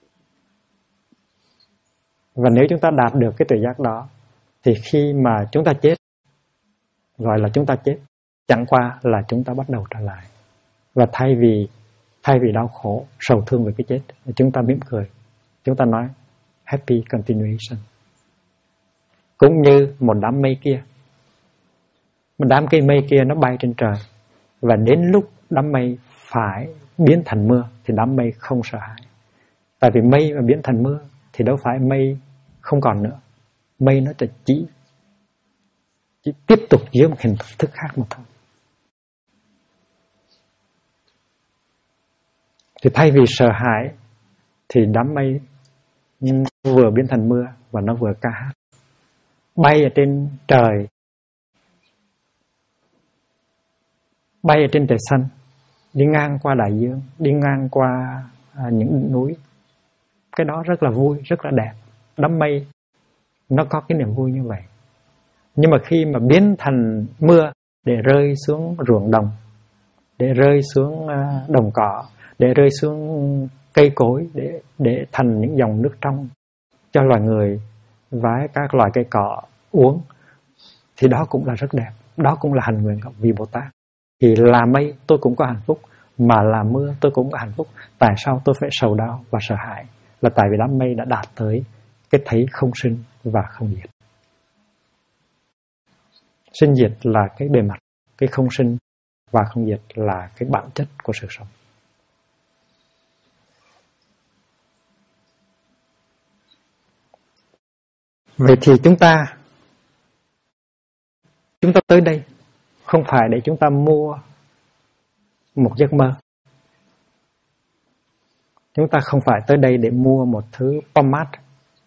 Và nếu chúng ta đạt được cái tự giác đó thì khi mà chúng ta chết, gọi là chúng ta chết, chẳng qua là chúng ta bắt đầu trở lại. Và thay vì đau khổ, sầu thương về cái chết, chúng ta mỉm cười. Chúng ta nói happy continuation. Cũng như một đám mây kia. Một đám cây mây kia nó bay trên trời, và đến lúc đám mây phải biến thành mưa thì đám mây không sợ hãi. Tại vì mây mà biến thành mưa thì đâu phải mây không còn nữa. Mây nó chỉ tiếp tục dưới một hình thức khác mà thôi. Thì thay vì sợ hãi thì đám mây vừa biến thành mưa và nó vừa ca hát. Bay ở trên trời, bay ở trên trời xanh, đi ngang qua đại dương, đi ngang qua những núi. Cái đó rất là vui, rất là đẹp. Đám mây nó có cái niềm vui như vậy. Nhưng mà khi mà biến thành mưa để rơi xuống ruộng đồng, để rơi xuống đồng cỏ, để rơi xuống cây cối, để thành những dòng nước trong cho loài người và các loài cây cỏ uống, thì đó cũng là rất đẹp. Đó cũng là hành nguyện của vị Bồ Tát. Thì là mây tôi cũng có hạnh phúc, mà là mưa tôi cũng có hạnh phúc. Tại sao tôi phải sầu đau và sợ hãi? Là tại vì đám mây đã đạt tới cái thấy không sinh và không diệt. Sinh diệt là cái bề mặt, cái không sinh và không diệt là cái bản chất của sự sống. Vậy thì chúng ta tới đây không phải để chúng ta mua một giấc mơ. Chúng ta không phải tới đây để mua một thứ pomade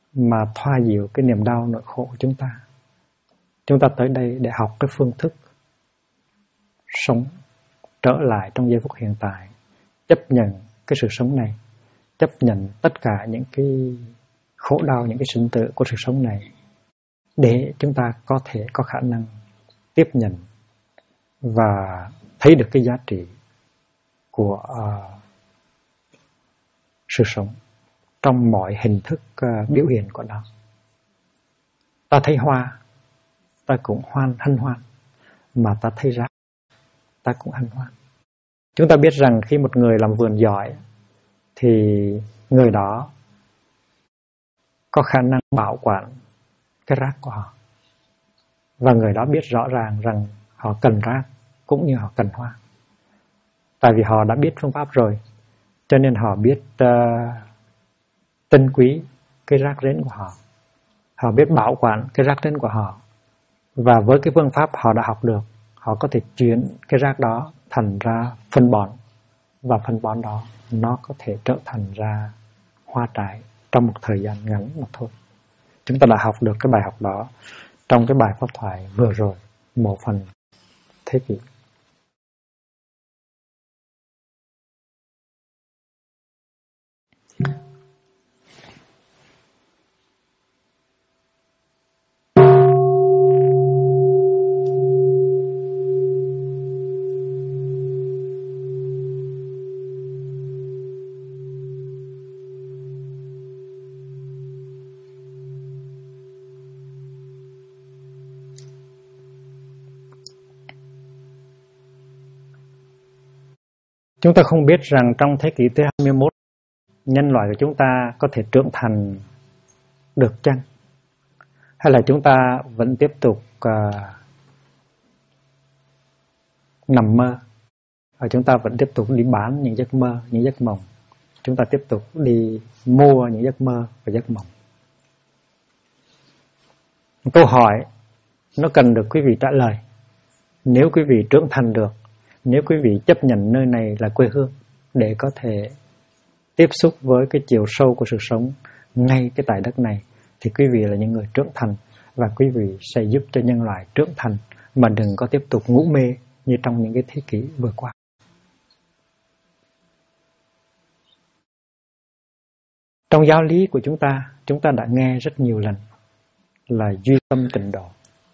mà thoa dịu cái niềm đau nỗi khổ của chúng ta. Chúng ta tới đây để học cái phương thức sống trở lại trong giây phút hiện tại, chấp nhận cái sự sống này, chấp nhận tất cả những cái khổ đau, những cái sinh tử của sự sống này, để chúng ta có thể có khả năng tiếp nhận và thấy được cái giá trị của sự sống trong mọi hình thức biểu hiện của nó. Ta thấy hoa, ta cũng hân hoan, mà ta thấy rác, ta cũng hân hoan. Chúng ta biết rằng khi một người làm vườn giỏi thì người đó có khả năng bảo quản cái rác của họ, và người đó biết rõ ràng rằng họ cần rác cũng như họ cần hoa. Tại vì họ đã biết phương pháp rồi, cho nên họ biết trân quý cái rác rến của họ, họ biết bảo quản cái rác rến của họ, và với cái phương pháp họ đã học được, họ có thể chuyển cái rác đó thành ra phân bón, và phân bón đó nó có thể trở thành ra hoa trái trong một thời gian ngắn mà thôi. Chúng ta đã học được cái bài học đó trong cái bài pháp thoại vừa rồi, một phần thế kỷ. Chúng ta không biết rằng trong thế kỷ thứ 21, nhân loại của chúng ta có thể trưởng thành được chăng? Hay là chúng ta vẫn tiếp tục nằm mơ, và chúng ta vẫn tiếp tục đi bán những giấc mơ, những giấc mộng. Chúng ta tiếp tục đi mua những giấc mơ và giấc mộng. Câu hỏi nó cần được quý vị trả lời. Nếu quý vị trưởng thành được, nếu quý vị chấp nhận nơi này là quê hương để có thể tiếp xúc với cái chiều sâu của sự sống ngay cái tại đất này, thì quý vị là những người trưởng thành, và quý vị sẽ giúp cho nhân loại trưởng thành, mà đừng có tiếp tục ngủ mê như trong những cái thế kỷ vừa qua. Trong giáo lý của chúng ta đã nghe rất nhiều lần là duy tâm tịnh độ,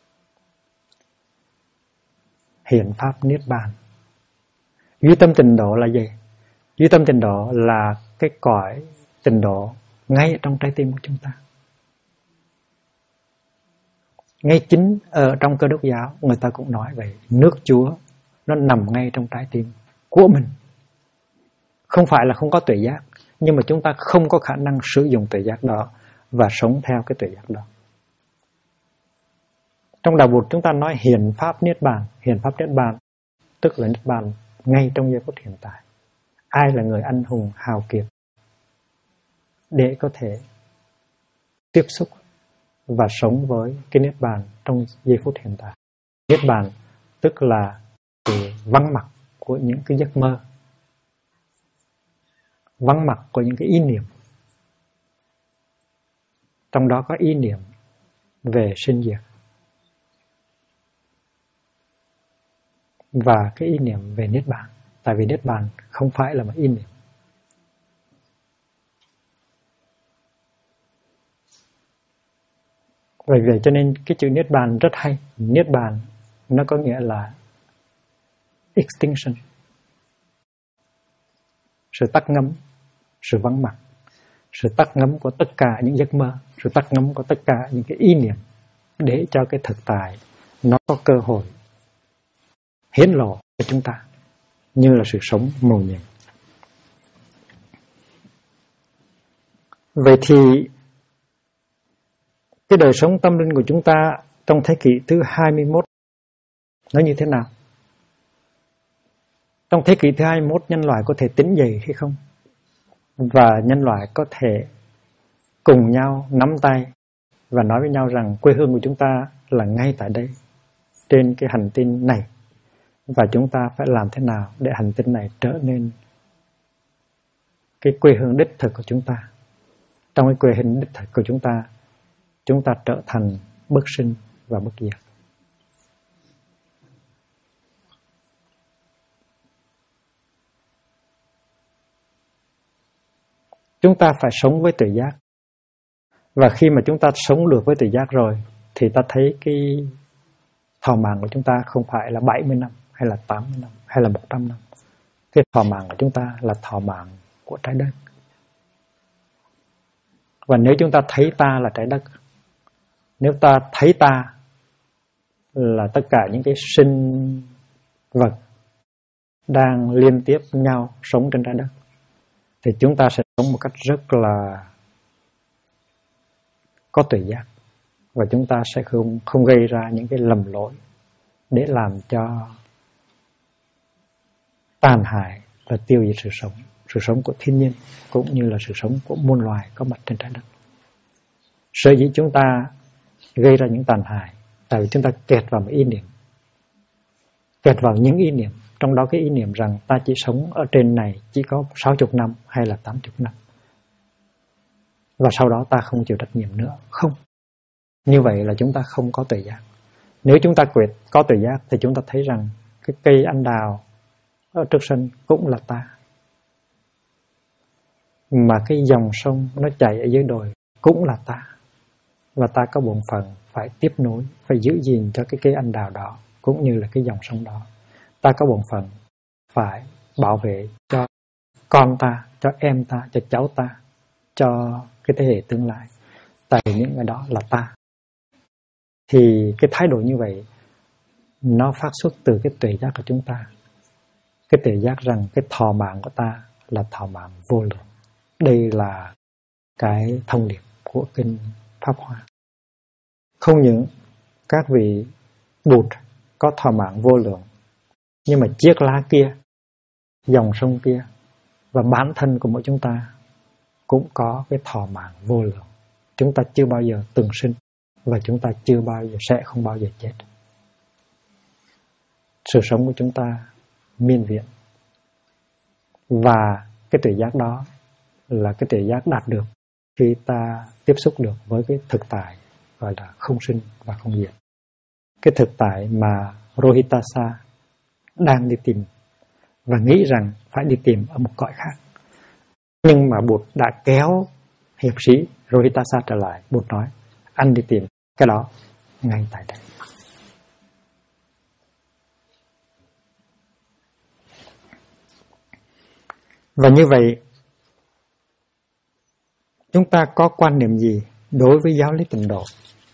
hiện pháp niết bàn. Duy tâm tịnh độ là gì? Duy tâm tịnh độ là cái cõi tịnh độ ngay trong trái tim của chúng ta. Ngay chính ở trong Cơ Đốc giáo người ta cũng nói vậy, nước Chúa nó nằm ngay trong trái tim của mình. Không phải là không có tuệ giác, nhưng mà chúng ta không có khả năng sử dụng tuệ giác đó và sống theo cái tuệ giác đó. Trong đạo Bụt chúng ta nói hiện pháp niết bàn. Hiện pháp niết bàn tức là niết bàn ngay trong giây phút hiện tại. Ai là người anh hùng hào kiệt để có thể tiếp xúc và sống với cái niết bàn trong giây phút hiện tại? Niết bàn tức là sự vắng mặt của những cái giấc mơ, vắng mặt của những cái ý niệm. Trong đó có ý niệm về sinh diệt, và cái ý niệm về niết bàn. Tại vì niết bàn không phải là một ý niệm. Bởi vậy cho nên cái chữ niết bàn rất hay. Niết bàn nó có nghĩa là extinction, sự tắt ngấm, sự vắng mặt, sự tắt ngấm của tất cả những giấc mơ, sự tắt ngấm của tất cả những cái ý niệm, để cho cái thực tại nó có cơ hội hiển lộ cho chúng ta như là sự sống mầu nhiệm. Vậy thì cái đời sống tâm linh của chúng ta trong thế kỷ thứ 21 nó như thế nào? Trong thế kỷ thứ 21 nhân loại có thể tỉnh dậy hay không? Và nhân loại có thể cùng nhau nắm tay và nói với nhau rằng quê hương của chúng ta là ngay tại đây, trên cái hành tinh này, và chúng ta phải làm thế nào để hành tinh này trở nên cái quê hương đích thực của chúng ta. trong cái quê hình đích thực của chúng ta trở thành bất sinh và bất diệt. Chúng ta phải sống với tự giác. Và khi mà chúng ta sống được với tự giác rồi thì ta thấy cái thọ mạng của chúng ta không phải là 70 năm hay là 80 năm hay là 100 năm. Cái thọ mạng của chúng ta là thọ mạng của trái đất. Và nếu chúng ta thấy ta là trái đất, nếu ta thấy ta là tất cả những cái sinh vật đang liên tiếp nhau sống trên trái đất, thì chúng ta sẽ sống một cách rất là có tự giác. Và chúng ta sẽ không gây ra những cái lầm lỗi để làm cho tàn hại và tiêu diệt sự sống của thiên nhiên cũng như là sự sống của muôn loài có mặt trên trái đất. Sở dĩ chúng ta gây ra những tàn hại tại vì chúng ta kẹt vào một ý niệm, kẹt vào những ý niệm, trong đó cái ý niệm rằng ta chỉ sống ở trên này chỉ có 60 năm hay là 80 năm, và sau đó ta không chịu trách nhiệm nữa. Không, như vậy là chúng ta không có tự giác. Nếu chúng ta có tự giác thì chúng ta thấy rằng cái cây anh đào ở trước sân cũng là ta, mà cái dòng sông nó chảy ở dưới đồi cũng là ta, và ta có bổn phận phải tiếp nối, phải giữ gìn cho cái cây anh đào đó cũng như là cái dòng sông đó. Ta có bổn phận phải bảo vệ cho con ta, cho em ta, cho cháu ta, cho cái thế hệ tương lai. Tại những người đó là ta. Thì cái thái độ như vậy nó phát xuất từ cái tuệ giác của chúng ta. Cái tuệ giác rằng cái thọ mạng của ta là thọ mạng vô lượng. Đây là cái thông điệp của kinh Pháp Hoa. Không những các vị Bụt có thọ mạng vô lượng, nhưng mà chiếc lá kia, dòng sông kia và bản thân của mỗi chúng ta cũng có cái thọ mạng vô lượng. Chúng ta chưa bao giờ từng sinh và chúng ta chưa bao giờ sẽ không bao giờ chết. Sự sống của chúng ta miên viện. Và cái tuệ giác đó là cái tuệ giác đạt được khi ta tiếp xúc được với cái thực tại gọi là không sinh và không diệt. Cái thực tại mà Rohitasa đang đi tìm và nghĩ rằng phải đi tìm ở một cõi khác. Nhưng mà Bụt đã kéo hiệp sĩ Rohitasa trở lại. Bụt nói, anh đi tìm cái đó ngay tại đây. Và như vậy, chúng ta có quan niệm gì đối với giáo lý Tịnh độ?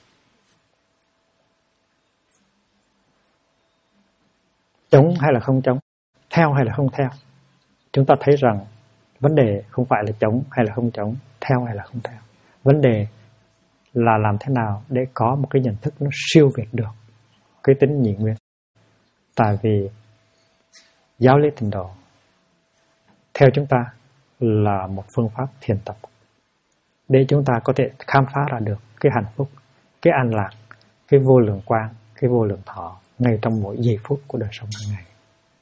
Chống hay là không chống? Theo hay là không theo? Chúng ta thấy rằng vấn đề không phải là chống hay là không chống, theo hay là không theo. Vấn đề là làm thế nào để có một cái nhận thức nó siêu việt được cái tính nhị nguyên. Tại vì giáo lý Tịnh độ theo chúng ta là một phương pháp thiền tập để chúng ta có thể khám phá ra được cái hạnh phúc, cái an lạc, cái vô lượng quang, cái vô lượng thọ ngay trong mỗi giây phút của đời sống hàng ngày.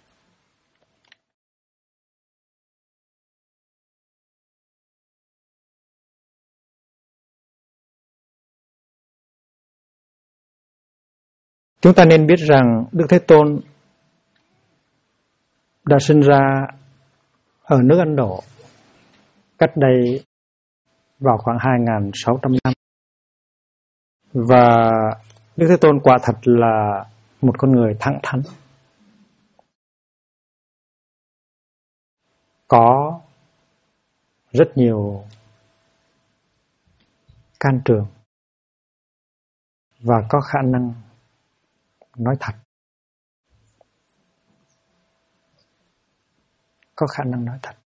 Chúng ta nên biết rằng Đức Thế Tôn đã sinh ra ở nước Ấn Độ cách đây vào khoảng 2.600 năm. Và Đức Thế Tôn quả thật là một con người thẳng thắn, có rất nhiều can trường và có khả năng nói thật. Có khả năng nói thật.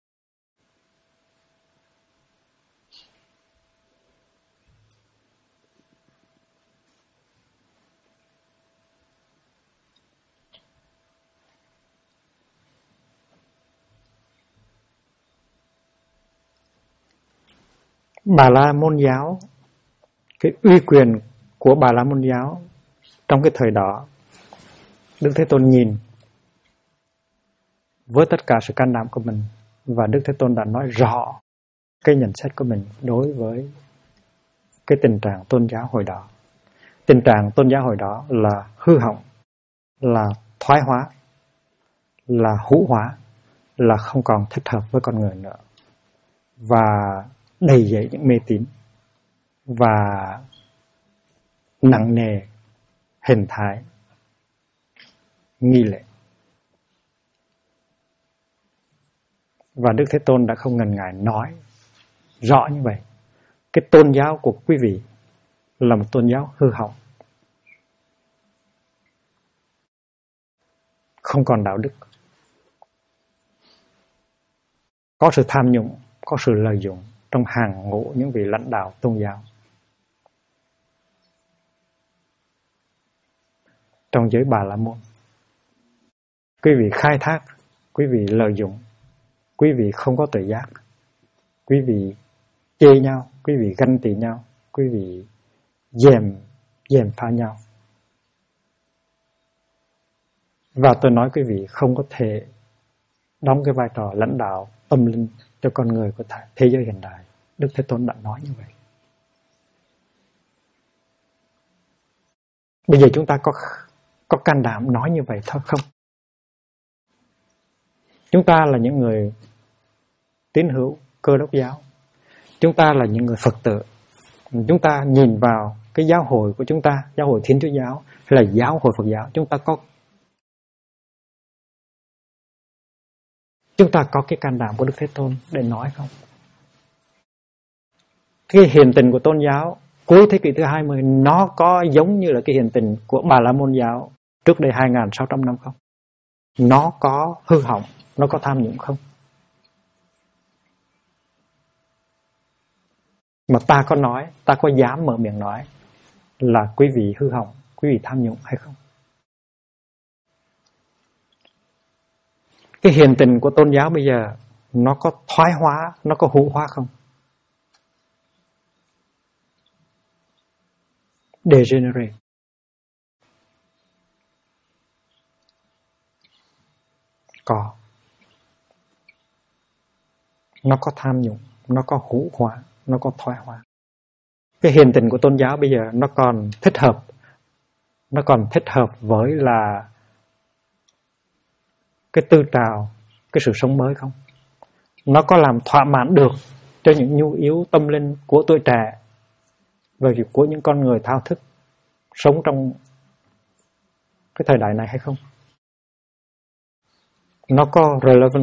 Bà La Môn giáo, cái uy quyền của Bà La Môn giáo trong cái thời đó, Đức Thế Tôn nhìn với tất cả sự can đảm của mình, và Đức Thế Tôn đã nói rõ cái nhận xét của mình đối với cái tình trạng tôn giáo hồi đó. Tình trạng tôn giáo hồi đó là hư hỏng, là thoái hóa, là hữu hóa, là không còn thích hợp với con người nữa, và đầy dẫy những mê tín và nặng nề hình thái nghi lễ. Và Đức Thế Tôn đã không ngần ngại nói rõ như vậy. Cái tôn giáo của quý vị là một tôn giáo hư hỏng, không còn đạo đức, có sự tham nhũng, có sự lợi dụng trong hàng ngũ những vị lãnh đạo tôn giáo. Trong giới Bà La Môn, quý vị khai thác, quý vị lợi dụng, quý vị không có tự giác, quý vị chê nhau, quý vị ganh tị nhau, quý vị dèm pha nhau. Và tôi nói quý vị không có thể đóng cái vai trò lãnh đạo tâm linh cho con người của thế giới hiện đại. Đức Thế Tôn đã nói như vậy. Bây giờ chúng ta có can đảm nói như vậy thôi không? Chúng ta là những người tín hữu Cơ Đốc giáo, chúng ta là những người Phật tử, chúng ta nhìn vào cái giáo hội của chúng ta, giáo hội Thiên Chúa giáo hay là giáo hội Phật giáo, chúng ta có cái can đảm của Đức Thế Tôn để nói không? Cái hiện tình của tôn giáo cuối thế kỷ thứ 20 nó có giống như là cái hiện tình của Bà La Môn giáo trước đây 2.600 năm không? Nó có hư hỏng, nó có tham nhũng không? Mà ta có nói, ta có dám mở miệng nói là quý vị hư hỏng, quý vị tham nhũng hay không? Cái hiện tình của tôn giáo bây giờ nó có thoái hóa, nó có hữu hóa không? Degenerate. Có. Nó có tham nhũng, nó có hữu hóa, nó có thoái hóa. Cái hiện tình của tôn giáo bây giờ nó còn thích hợp với là cái tư trào, cái sự sống mới không? Nó có làm thỏa mãn được cho những nhu yếu tâm linh của tuổi trẻ và của những con người thao thức sống trong cái thời đại này hay không? Nó có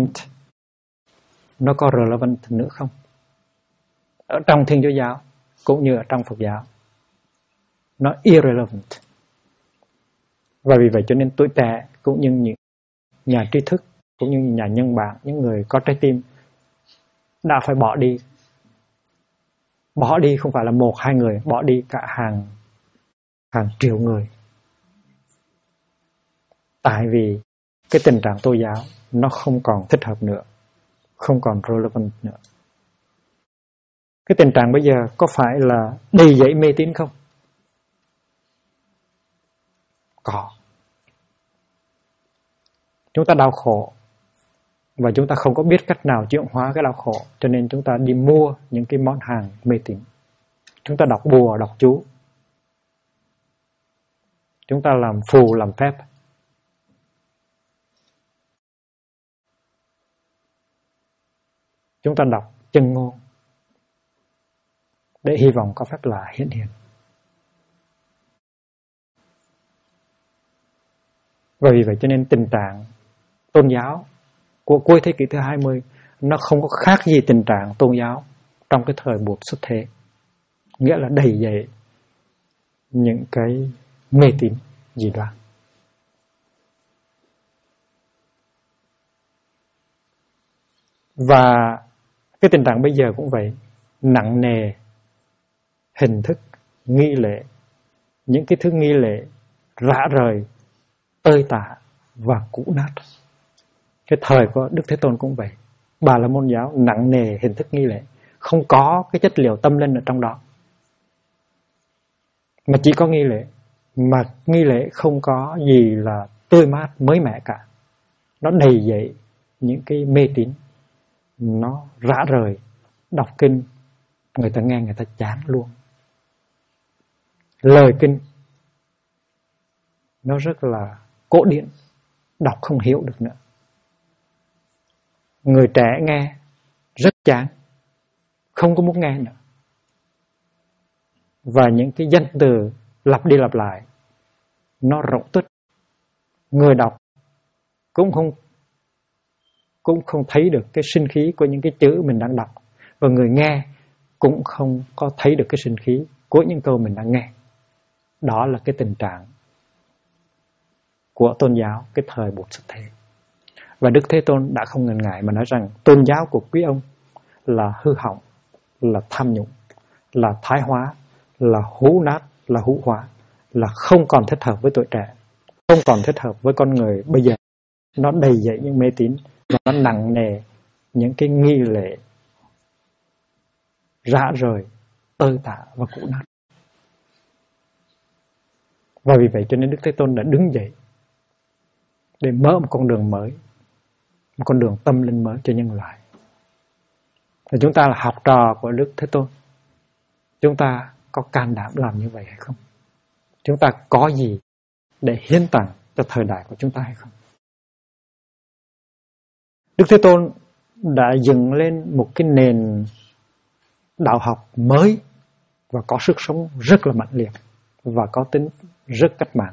relevant nữa không? Ở trong Thiên Chúa giáo cũng như ở trong Phật giáo, nó irrelevant. Và vì vậy cho nên tuổi trẻ cũng như những nhà trí thức, cũng như nhà nhân bản, những người có trái tim đã phải bỏ đi. Bỏ đi không phải là một hai người, bỏ đi cả hàng triệu người. Tại vì cái tình trạng tôn giáo nó không còn thích hợp nữa, không còn relevant nữa. Cái tình trạng bây giờ có phải là đầy dẫy mê tín không? Có. Chúng ta đau khổ và chúng ta không có biết cách nào chuyển hóa cái đau khổ, cho nên chúng ta đi mua những cái món hàng mê tín. Chúng ta đọc bùa, đọc chú. Chúng ta làm phù, làm phép. Chúng ta đọc chân ngôn để hy vọng có phép lạ hiện hiện. Và vì vậy cho nên tình trạng tôn giáo của cuối thế kỷ thứ 20 nó không có khác gì tình trạng tôn giáo trong cái thời buổi xuất thế. Nghĩa là đầy dẫy những cái mê tín dị đoan. Và cái tình trạng bây giờ cũng vậy, nặng nề hình thức, nghi lễ, những cái thứ nghi lễ rã rời, tơi tả và cũ nát. Cái thời của Đức Thế Tôn cũng vậy. Bà La Môn giáo nặng nề hình thức nghi lễ, không có cái chất liệu tâm linh ở trong đó, mà chỉ có nghi lễ. Mà nghi lễ không có gì là tươi mát, mới mẻ cả. Nó đầy dẫy những cái mê tín, nó rã rời, đọc kinh người ta nghe người ta chán luôn. Lời kinh nó rất là cổ điển, đọc không hiểu được nữa. Người trẻ nghe rất chán, không có muốn nghe nữa. Và những cái danh từ lặp đi lặp lại nó rỗng tuếch. Người đọc cũng không thấy được cái sinh khí của những cái chữ mình đang đọc, và người nghe cũng không có thấy được cái sinh khí của những câu mình đang nghe. Đó là cái tình trạng của tôn giáo cái thời Bụt xuất thế. Và Đức Thế Tôn đã không ngần ngại mà nói rằng tôn giáo của quý ông là hư hỏng, là tham nhũng, là thái hóa, là hũ nát, là hữu hóa, là không còn thích hợp với tuổi trẻ, không còn thích hợp với con người bây giờ. Nó đầy dẫy những mê tín và nó nặng nề những cái nghi lễ rã rời, tơi tả và cũ nát. Và vì vậy cho nên Đức Thế Tôn đã đứng dậy để mở một con đường mới, một con đường tâm linh mới cho nhân loại. Và chúng ta là học trò của Đức Thế Tôn, chúng ta có can đảm làm như vậy hay không? Chúng ta có gì để hiến tặng cho thời đại của chúng ta hay không? Đức Thế Tôn đã dựng lên một cái nền đạo học mới và có sức sống rất là mạnh liệt và có tính rất cách mạng.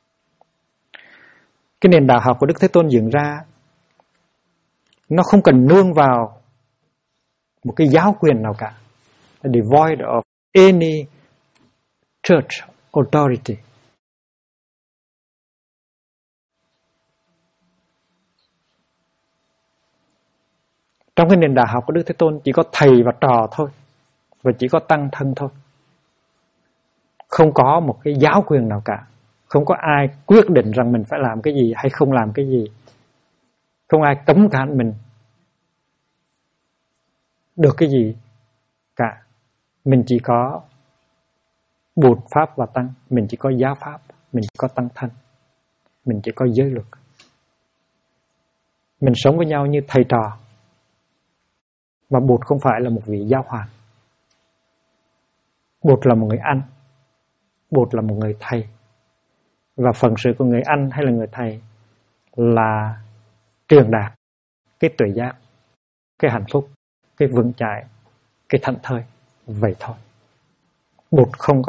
Cái nền đạo học của Đức Thế Tôn dựng ra nó không cần nương vào một cái giáo quyền nào cả, devoid of any church authority. Trong cái nền đạo học của Đức Thế Tôn chỉ có thầy và trò thôi, và chỉ có tăng thân thôi. Không có một cái giáo quyền nào cả. Không có ai quyết định rằng mình phải làm cái gì hay không làm cái gì. Không ai cấm cản mình được cái gì cả. Mình chỉ có Bụt, Pháp và Tăng. Mình chỉ có giáo Pháp. Mình chỉ có tăng thân. Mình chỉ có giới luật. Mình sống với nhau như thầy trò. Và Bụt không phải là một vị giáo hoàng. Bụt là một người anh. Bụt là một người thầy. Và phần sự của người anh hay là người thầy là truyền đạt cái tuệ giác, cái hạnh phúc, cái vững chãi, cái thảnh thơi. Vậy thôi. Bụt không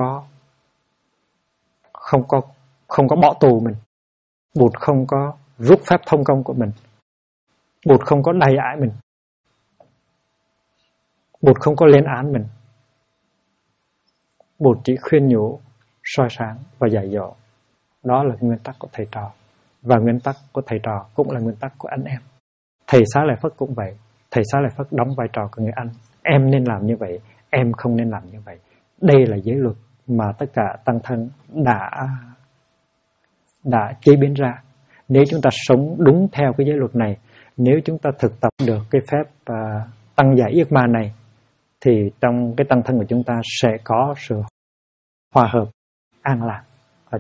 có bỏ tù mình. Bụt không có rút phép thông công của mình. Bụt không có đầy ải mình. Bụt không có lên án mình. Bụt chỉ khuyên nhủ, soi sáng và dạy dỗ. Đó là nguyên tắc của thầy trò. Và nguyên tắc của thầy trò cũng là nguyên tắc của anh em. Thầy Xá Lợi Phất cũng vậy. Thầy Xá Lợi Phất đóng vai trò của người anh. Em nên làm như vậy, em không nên làm như vậy. Đây là giới luật mà tất cả tăng thân đã chế biến ra. Nếu chúng ta sống đúng theo cái giới luật này, nếu chúng ta thực tập được cái phép tăng giải yết ma này, thì trong cái tăng thân của chúng ta sẽ có sự hòa hợp, an lạc, và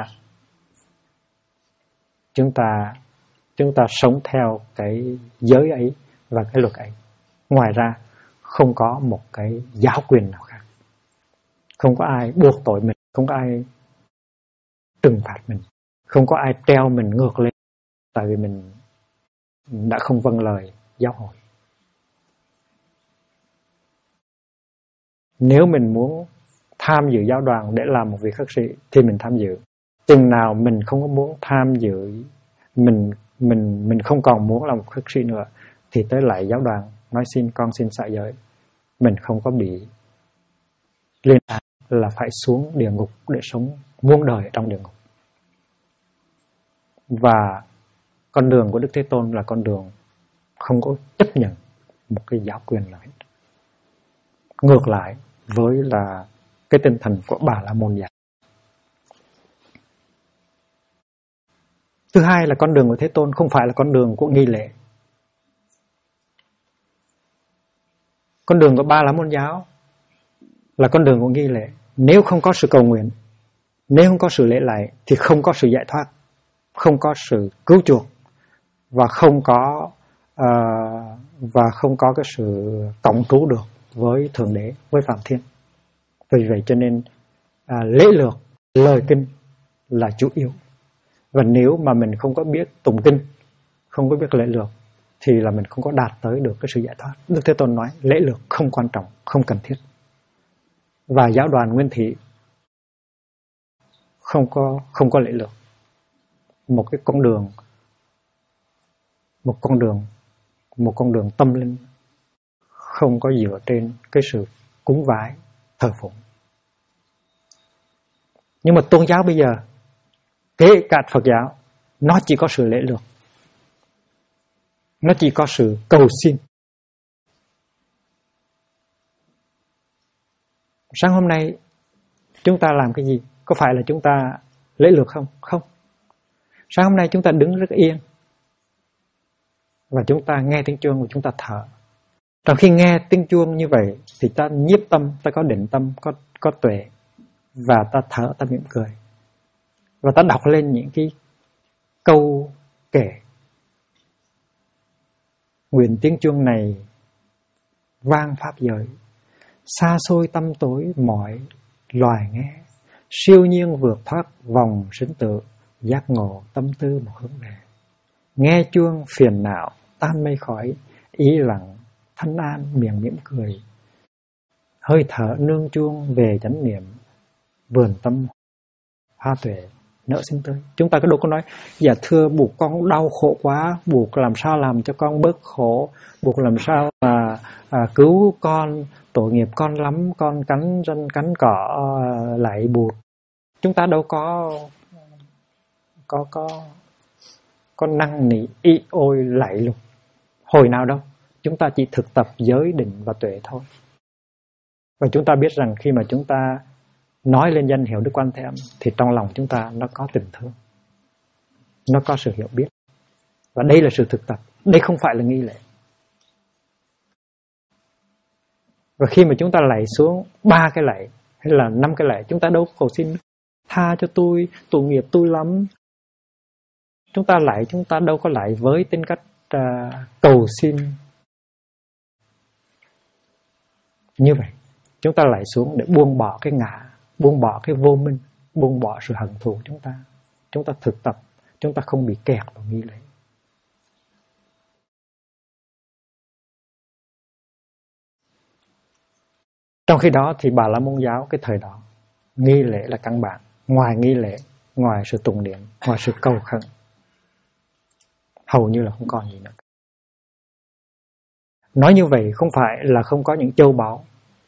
chúng ta sống theo cái giới ấy và cái luật ấy. Ngoài ra không có một cái giáo quyền nào khác. Không có ai buộc tội mình, không có ai trừng phạt mình, không có ai treo mình ngược lên tại vì mình đã không vâng lời giáo hội. Nếu mình muốn tham dự giáo đoàn để làm một vị khất sĩ thì mình tham dự. Chừng nào mình không có muốn tham dự, mình không còn muốn làm khất sĩ nữa thì tới lại giáo đoàn nói xin con xin xả giới. Mình không có bị lên án là phải xuống địa ngục để sống muôn đời trong địa ngục. Và con đường của Đức Thế Tôn là con đường không có chấp nhận một cái giáo quyền nào hết. Ngược lại với là cái tinh thần của Bà La Môn giáo. Thứ hai là con đường của Thế Tôn không phải là con đường của nghi lễ. Con đường của Ba La Môn giáo là con đường của nghi lễ. Nếu không có sự cầu nguyện, nếu không có sự lễ lạy thì không có sự giải thoát, không có sự cứu chuộc và không có và không có cái sự cộng trú được với Thượng Đế, với Phạm Thiên. Vì vậy cho nên lễ lược, lời kinh là chủ yếu. Và nếu mà mình không có biết tụng kinh, không có biết lễ lược, thì là mình không có đạt tới được cái sự giải thoát. Đức Thế Tôn nói lễ lược không quan trọng, không cần thiết. Và giáo đoàn Nguyên Thủy không có lễ lược. Một con đường tâm linh không có dựa trên cái sự cúng vái, thờ phụng. Nhưng mà tôn giáo bây giờ, kể cả Phật giáo, nó chỉ có sự lễ lược, nó chỉ có sự cầu xin. Sáng hôm nay chúng ta làm cái gì? Có phải là chúng ta lễ lược không? Không. Sáng hôm nay chúng ta đứng rất yên và chúng ta nghe tiếng chuông và chúng ta thở. Trong khi nghe tiếng chuông như vậy thì ta nhiếp tâm, ta có định tâm, có tuệ, và ta thở, ta mỉm cười, và ta đọc lên những cái câu kể. Nguyện tiếng chuông này vang pháp giới, xa xôi tâm tối mọi loài nghe, siêu nhiên vượt thoát vòng sinh tử, giác ngộ tâm tư một hướng về. Nghe chuông phiền não tan mây khói, ý lặng thanh an miệng mỉm cười, hơi thở nương chuông về chánh niệm, vườn tâm hoa tuệ nở sinh tươi. Chúng ta có đâu có nói dạ thưa buộc con đau khổ quá, buộc làm sao làm cho con bớt khổ, buộc làm sao mà cứu con, tội nghiệp con lắm, con cắn ranh cắn cỏ lại buộc. Chúng ta đâu có năn nỉ y ôi lạy lục hồi nào đâu. Chúng ta chỉ thực tập giới định và tuệ thôi. Và chúng ta biết rằng khi mà chúng ta nói lên danh hiệu Đức Quan Thế Âm thì trong lòng chúng ta nó có tình thương, nó có sự hiểu biết. Và đây là sự thực tập, đây không phải là nghi lễ. Và khi mà chúng ta lạy xuống 3 cái lạy hay là 5 cái lạy, chúng ta đâu cầu xin tha cho tôi, tội nghiệp tôi lắm. Chúng ta lạy, chúng ta đâu có lạy với tính cách cầu xin như vậy. Chúng ta lạy xuống để buông bỏ cái ngã, buông bỏ cái vô minh, buông bỏ sự hận thù chúng ta. Chúng ta thực tập, chúng ta không bị kẹt vào nghi lễ. Trong khi đó thì Bà La Môn giáo cái thời đó, nghi lễ là căn bản. Ngoài nghi lễ, ngoài sự tụng niệm, ngoài sự cầu khẩn, hầu như là không còn gì nữa. Nói như vậy không phải là không có những châu báu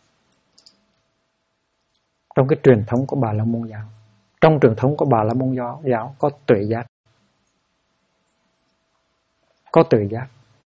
trong cái truyền thống của Bà La Môn giáo. Trong truyền thống của Bà La Môn giáo có tuệ giác. Có tuệ giác.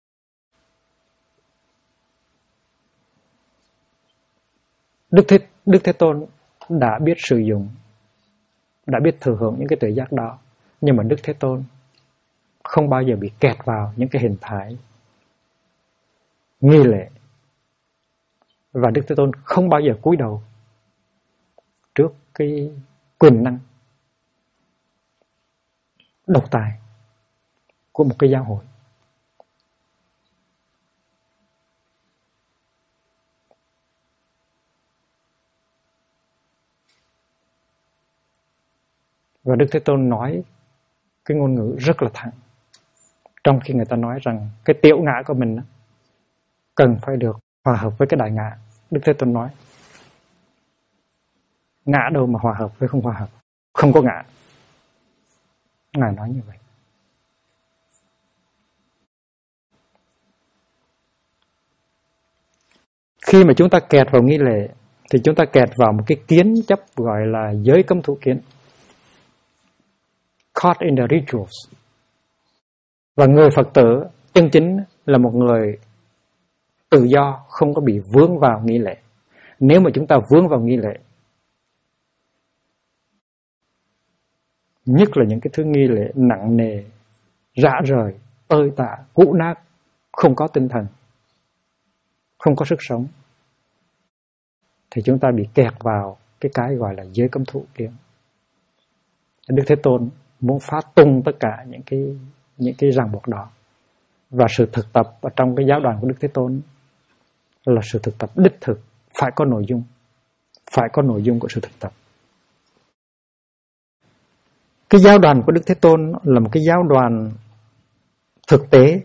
Đức Thế Tôn đã biết sử dụng, đã biết thừa hưởng những cái tuệ giác đó. Nhưng mà Đức Thế Tôn không bao giờ bị kẹt vào những cái hình thái nghi lễ. Và Đức Thế Tôn không bao giờ cúi đầu trước cái quyền năng độc tài của một cái giáo hội. Và Đức Thế Tôn nói cái ngôn ngữ rất là thẳng. Trong khi người ta nói rằng cái tiểu ngã của mình cần phải được hòa hợp với cái đại ngã, Đức Thế Tôn nói ngã đâu mà hòa hợp với không hòa hợp, không có ngã. Ngài nói như vậy. Khi mà chúng ta kẹt vào nghi lễ thì chúng ta kẹt vào một cái kiến chấp gọi là giới cấm thủ kiến, caught in the rituals. Và người Phật tử chân chính là một người tự do, không có bị vướng vào nghi lễ. Nếu mà chúng ta vướng vào nghi lễ, nhất là những cái thứ nghi lễ nặng nề, rã rời, tơi tả, cũ nát, không có tinh thần, không có sức sống, thì chúng ta bị kẹt vào cái gọi là giới cấm thủ kiến. Đức Thế Tôn muốn phá tung tất cả những cái ràng buộc đó. Và sự thực tập ở trong cái giáo đoàn của Đức Thế Tôn là sự thực tập đích thực, phải có nội dung, phải có nội dung của sự thực tập. Cái giáo đoàn của Đức Thế Tôn là một cái giáo đoàn thực tế,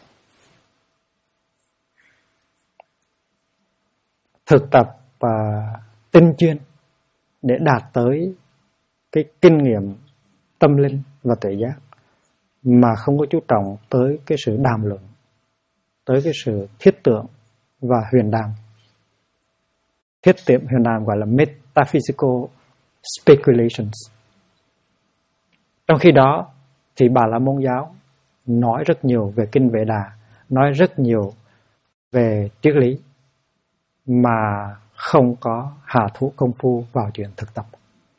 thực tập và tinh chuyên để đạt tới cái kinh nghiệm tâm linh và tuệ giác, mà không có chú trọng tới cái sự đàm luận, tới cái sự thiết tưởng và huyền đàm. Thiết tưởng huyền đàm gọi là metaphysical speculations. Trong khi đó thì Bà La Môn giáo nói rất nhiều về kinh Vệ Đà, nói rất nhiều về triết lý, mà không có hạ thủ công phu vào chuyện thực tập.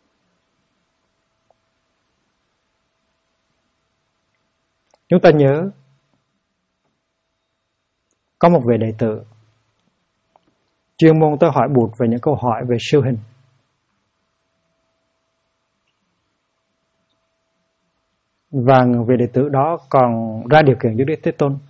Chúng ta nhớ có một vị đệ tử chuyên môn tới hỏi Bụt về những câu hỏi về siêu hình. Và vị đệ tử đó còn ra điều kiện với Đức Thế Tôn.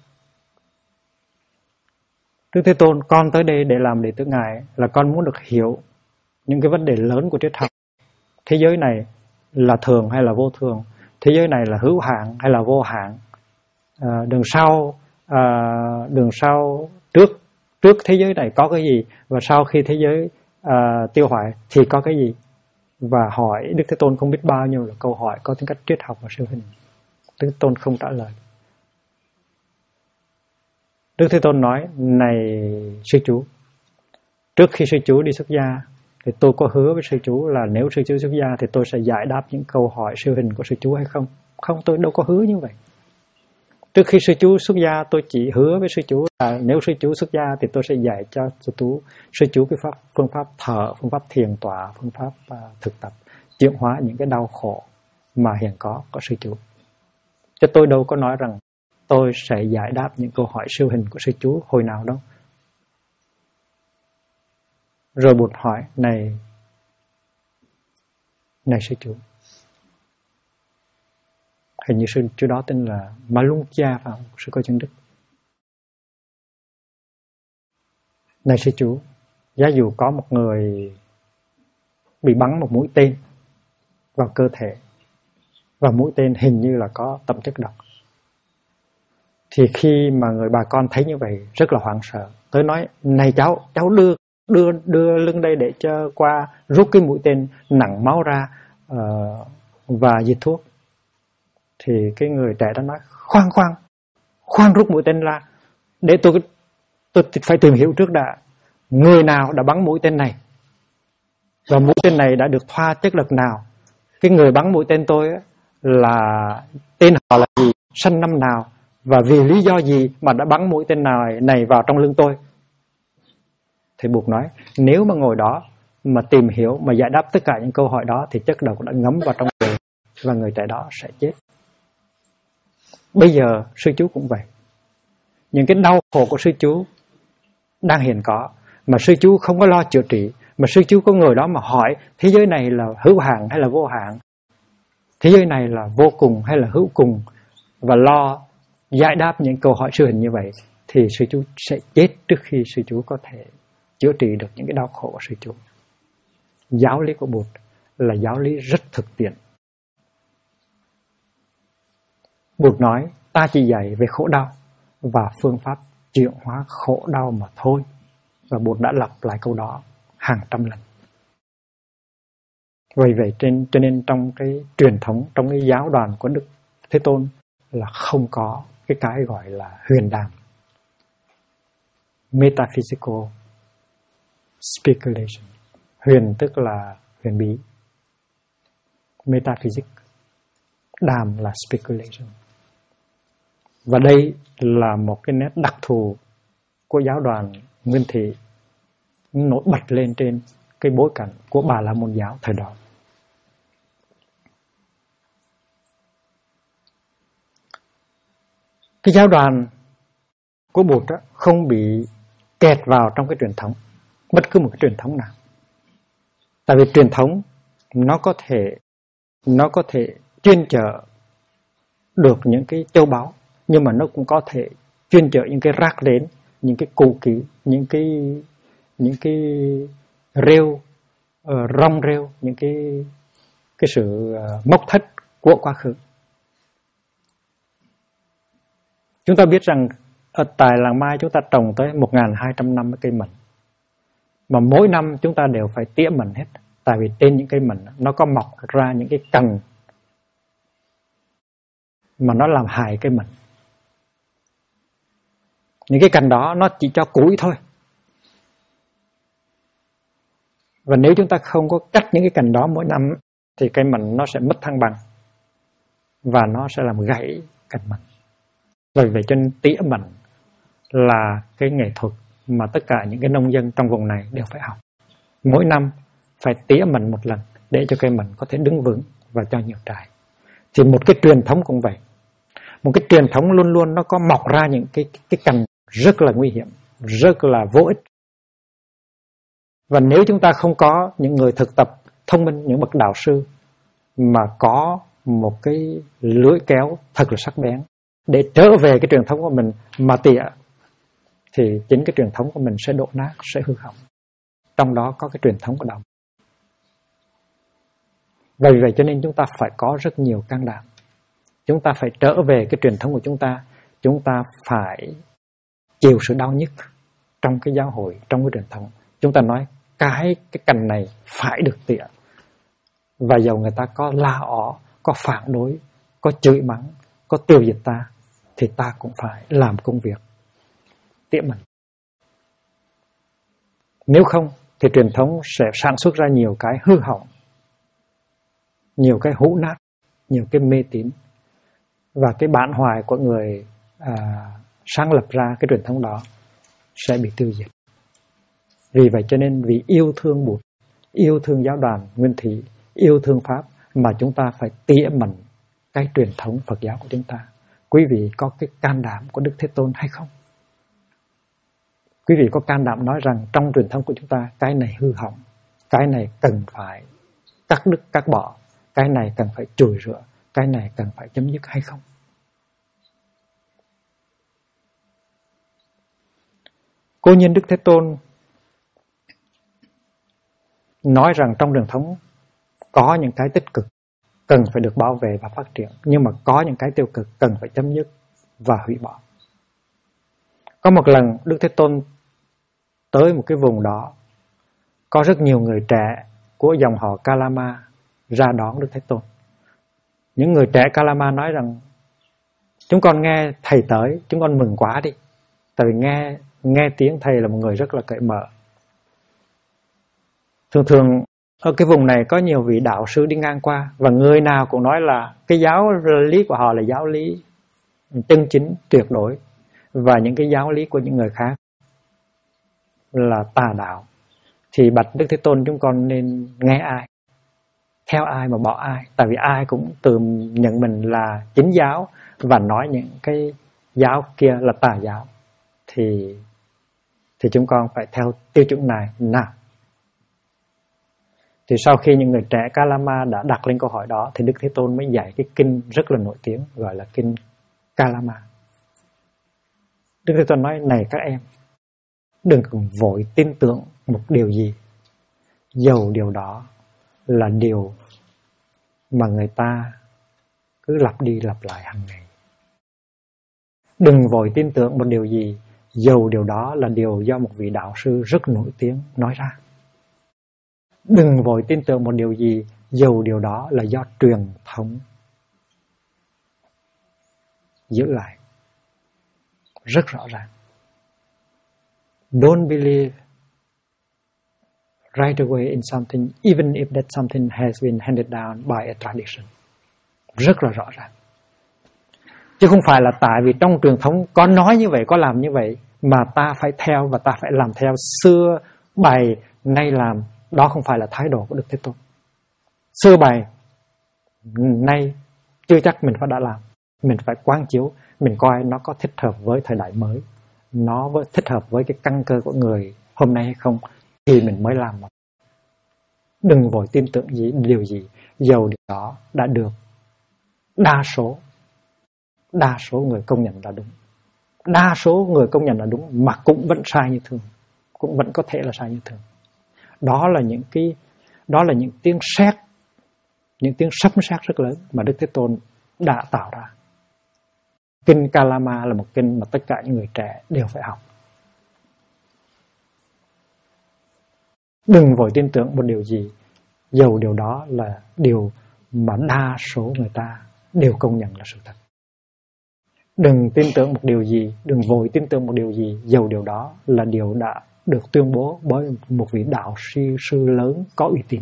Đức Thế Tôn, con tới đây để làm đệ tử Ngài là con muốn được hiểu những cái vấn đề lớn của triết học. Thế giới này là thường hay là vô thường? Thế giới này là hữu hạn hay là vô hạn? Đường sau trước thế giới này có cái gì, và sau khi thế giới tiêu hoại thì có cái gì? Và hỏi Đức Thế Tôn không biết bao nhiêu là câu hỏi có tính cách triết học và siêu hình. Đức Thế Tôn không trả lời. Đức Thế Tôn nói: này sư chú, trước khi sư chú đi xuất gia thì tôi có hứa với sư chú là nếu sư chú xuất gia thì tôi sẽ giải đáp những câu hỏi siêu hình của sư chú hay không? Không, tôi đâu có hứa như vậy. Trước khi sư chú xuất gia, tôi chỉ hứa với sư chú là nếu sư chú xuất gia thì tôi sẽ dạy cho sư chú cái phương pháp thở, phương pháp thiền tọa, phương pháp thực tập chuyển hóa những cái đau khổ mà hiện có của sư chú. Chứ tôi đâu có nói rằng tôi sẽ giải đáp những câu hỏi siêu hình của sư chú hồi nào đâu. Rồi Bụt hỏi: này sư chú, hình như sư chú đó tên là Malungcha, phải không? Sư Cô Chân Đức. Này sư chú, giả dụ có một người bị bắn một mũi tên vào cơ thể, và mũi tên hình như là có tẩm chất độc, thì khi mà người bà con thấy như vậy rất là hoảng sợ, tới nói: này cháu đưa lưng đây để cho qua rút cái mũi tên nặng máu ra và diệt thuốc. Thì cái người trẻ đó nói: khoan rút mũi tên ra, để tôi phải tìm hiểu trước đã, người nào đã bắn mũi tên này, và mũi tên này đã được thoa chất độc nào, cái người bắn mũi tên tôi là tên họ là gì, sinh năm nào, và vì lý do gì mà đã bắn mũi tên này vào trong lưng tôi. Thì Bụt nói: nếu mà ngồi đó mà tìm hiểu, mà giải đáp tất cả những câu hỏi đó thì chất độc đã ngấm vào trong người, và người trẻ đó sẽ chết. Bây giờ sư chú cũng vậy. Những cái đau khổ của sư chú đang hiện có, mà sư chú không có lo chữa trị, mà sư chú có người đó mà hỏi thế giới này là hữu hạn hay là vô hạn, thế giới này là vô cùng hay là hữu cùng, và lo giải đáp những câu hỏi siêu hình như vậy, thì sư chú sẽ chết trước khi sư chú có thể chữa trị được những cái đau khổ của sư chú. Giáo lý của Bụt là giáo lý rất thực tiễn. Bụt nói: ta chỉ dạy về khổ đau và phương pháp chuyển hóa khổ đau mà thôi. Và Bụt đã lặp lại câu đó hàng trăm lần. Vì vậy cho nên trong cái truyền thống, trong cái giáo đoàn của Đức Thế Tôn là không có cái gọi là huyền đàm, metaphysical speculation. Huyền tức là huyền bí, metaphysics, đàm là speculation. Và đây là một cái nét đặc thù của giáo đoàn Nguyên Thủy nổi bật lên trên cái bối cảnh của Bà La Môn giáo thời đó. Cái giáo đoàn của Bụt đó không bị kẹt vào trong cái truyền thống, bất cứ một cái truyền thống nào. Tại vì truyền thống nó có thể chuyên chở được những cái châu báu, nhưng mà nó cũng có thể chuyên chở những cái rác rến, những cái cũ kỹ, những cái rêu, rong rêu, những cái sự mốc thất của quá khứ. Chúng ta biết rằng ở tại làng Mai chúng ta trồng tới 1.200 năm cây mận, mà mỗi năm chúng ta đều phải tỉa mận hết, tại vì trên những cây mận nó có mọc ra những cái cành mà nó làm hại cây mận. Những cái cành đó nó chỉ cho củi thôi, và nếu chúng ta không có cắt những cái cành đó mỗi năm thì cây mận nó sẽ mất thăng bằng và nó sẽ làm gãy cành mận. Bởi vậy cho nên tỉa mận là cái nghệ thuật mà tất cả những cái nông dân trong vùng này đều phải học. Mỗi năm phải tỉa mận một lần để cho cây mận có thể đứng vững và cho nhiều trái. Thì một cái truyền thống cũng vậy. Một cái truyền thống luôn luôn nó có mọc ra những cái cành rất là nguy hiểm, rất là vô ích. Và nếu chúng ta không có những người thực tập thông minh, những bậc đạo sư mà có một cái lưỡi kéo thật là sắc bén để trở về cái truyền thống của mình mà tỉa, thì chính cái truyền thống của mình sẽ đổ nát, sẽ hư hỏng. Trong đó có cái truyền thống của đạo. Vì vậy cho nên chúng ta phải có rất nhiều can đảm. Chúng ta phải trở về cái truyền thống của chúng ta. Chúng ta phải chịu sự đau nhức trong cái giáo hội, trong cái truyền thống. Chúng ta nói cái cành này phải được tỉa. Và dầu người ta có la ó, có phản đối, có chửi mắng, có tiêu diệt ta, thì ta cũng phải làm công việc tỉa mận. Nếu không thì truyền thống sẽ sản xuất ra nhiều cái hư hỏng, nhiều cái hũ nát, nhiều cái mê tín. Và cái bản hoài của người sáng lập ra cái truyền thống đó sẽ bị tiêu diệt. Vì vậy cho nên vì yêu thương Bụt, yêu thương giáo đoàn Nguyên Thủy, yêu thương Pháp mà chúng ta phải tỉa mận cái truyền thống Phật giáo của chúng ta. Quý vị có cái can đảm của Đức Thế Tôn hay không? Quý vị có can đảm nói rằng trong truyền thống của chúng ta cái này hư hỏng, cái này cần phải cắt đứt, cắt bỏ, cái này cần phải chùi rửa, cái này cần phải chấm dứt hay không? Cố nhiên Đức Thế Tôn nói rằng trong truyền thống có những cái tích cực cần phải được bảo vệ và phát triển, nhưng mà có những cái tiêu cực cần phải chấm dứt và hủy bỏ. Có một lần Đức Thế Tôn tới một cái vùng đó, có rất nhiều người trẻ của dòng họ Kalama ra đón Đức Thế Tôn. Những người trẻ Kalama nói rằng chúng con nghe thầy tới, chúng con mừng quá đi. Tại vì nghe tiếng thầy là một người rất là cởi mở. Thường ở cái vùng này có nhiều vị đạo sư đi ngang qua, và người nào cũng nói là cái giáo lý của họ là giáo lý chân chính, tuyệt đối, và những cái giáo lý của những người khác là tà đạo. Thì bạch Đức Thế Tôn, chúng con nên nghe ai, theo ai mà bỏ ai? Tại vì ai cũng tự nhận mình là chính giáo và nói những cái giáo kia là tà giáo. Thì chúng con phải theo tiêu chuẩn này nào. Thì sau khi những người trẻ Kalama đã đặt lên câu hỏi đó, thì Đức Thế Tôn mới dạy cái kinh rất là nổi tiếng, gọi là kinh Kalama. Đức Thế Tôn nói, này các em, đừng vội tin tưởng một điều gì, dầu điều đó là điều mà người ta cứ lặp đi lặp lại hàng ngày. Đừng vội tin tưởng một điều gì, dầu điều đó là điều do một vị đạo sư rất nổi tiếng nói ra. Đừng vội tin tưởng một điều gì, dầu điều đó là do truyền thống giữ lại. Rất rõ ràng. Don't believe right away in something, even if that something has been handed down by a tradition. Rất là rõ ràng. Chứ không phải là tại vì trong truyền thống có nói như vậy, có làm như vậy mà ta phải theo và ta phải làm theo, xưa bày nay làm. Đó không phải là thái độ của Đức Thế Tôn. Xưa bày nay chưa chắc mình đã làm. Mình phải quán chiếu, mình coi nó có thích hợp với thời đại mới, nó thích hợp với cái căn cơ của người hôm nay hay không, thì mình mới làm. Đừng vội tin tưởng điều gì, dầu điều đó đã được đa số đa số người công nhận là đúng. Đa số người công nhận là đúng mà cũng vẫn sai như thường, cũng vẫn có thể là sai như thường. Đó là những tiếng sét, những tiếng sấm sét rất lớn mà Đức Thế Tôn đã tạo ra. Kinh Kalama là một kinh mà tất cả những người trẻ đều phải học. Đừng vội tin tưởng một điều gì, dầu điều đó là điều mà đa số người ta đều công nhận là sự thật. Đừng tin tưởng một điều gì, đừng vội tin tưởng một điều gì, dầu điều đó là điều đã được tuyên bố bởi một vị đạo sư lớn có uy tín.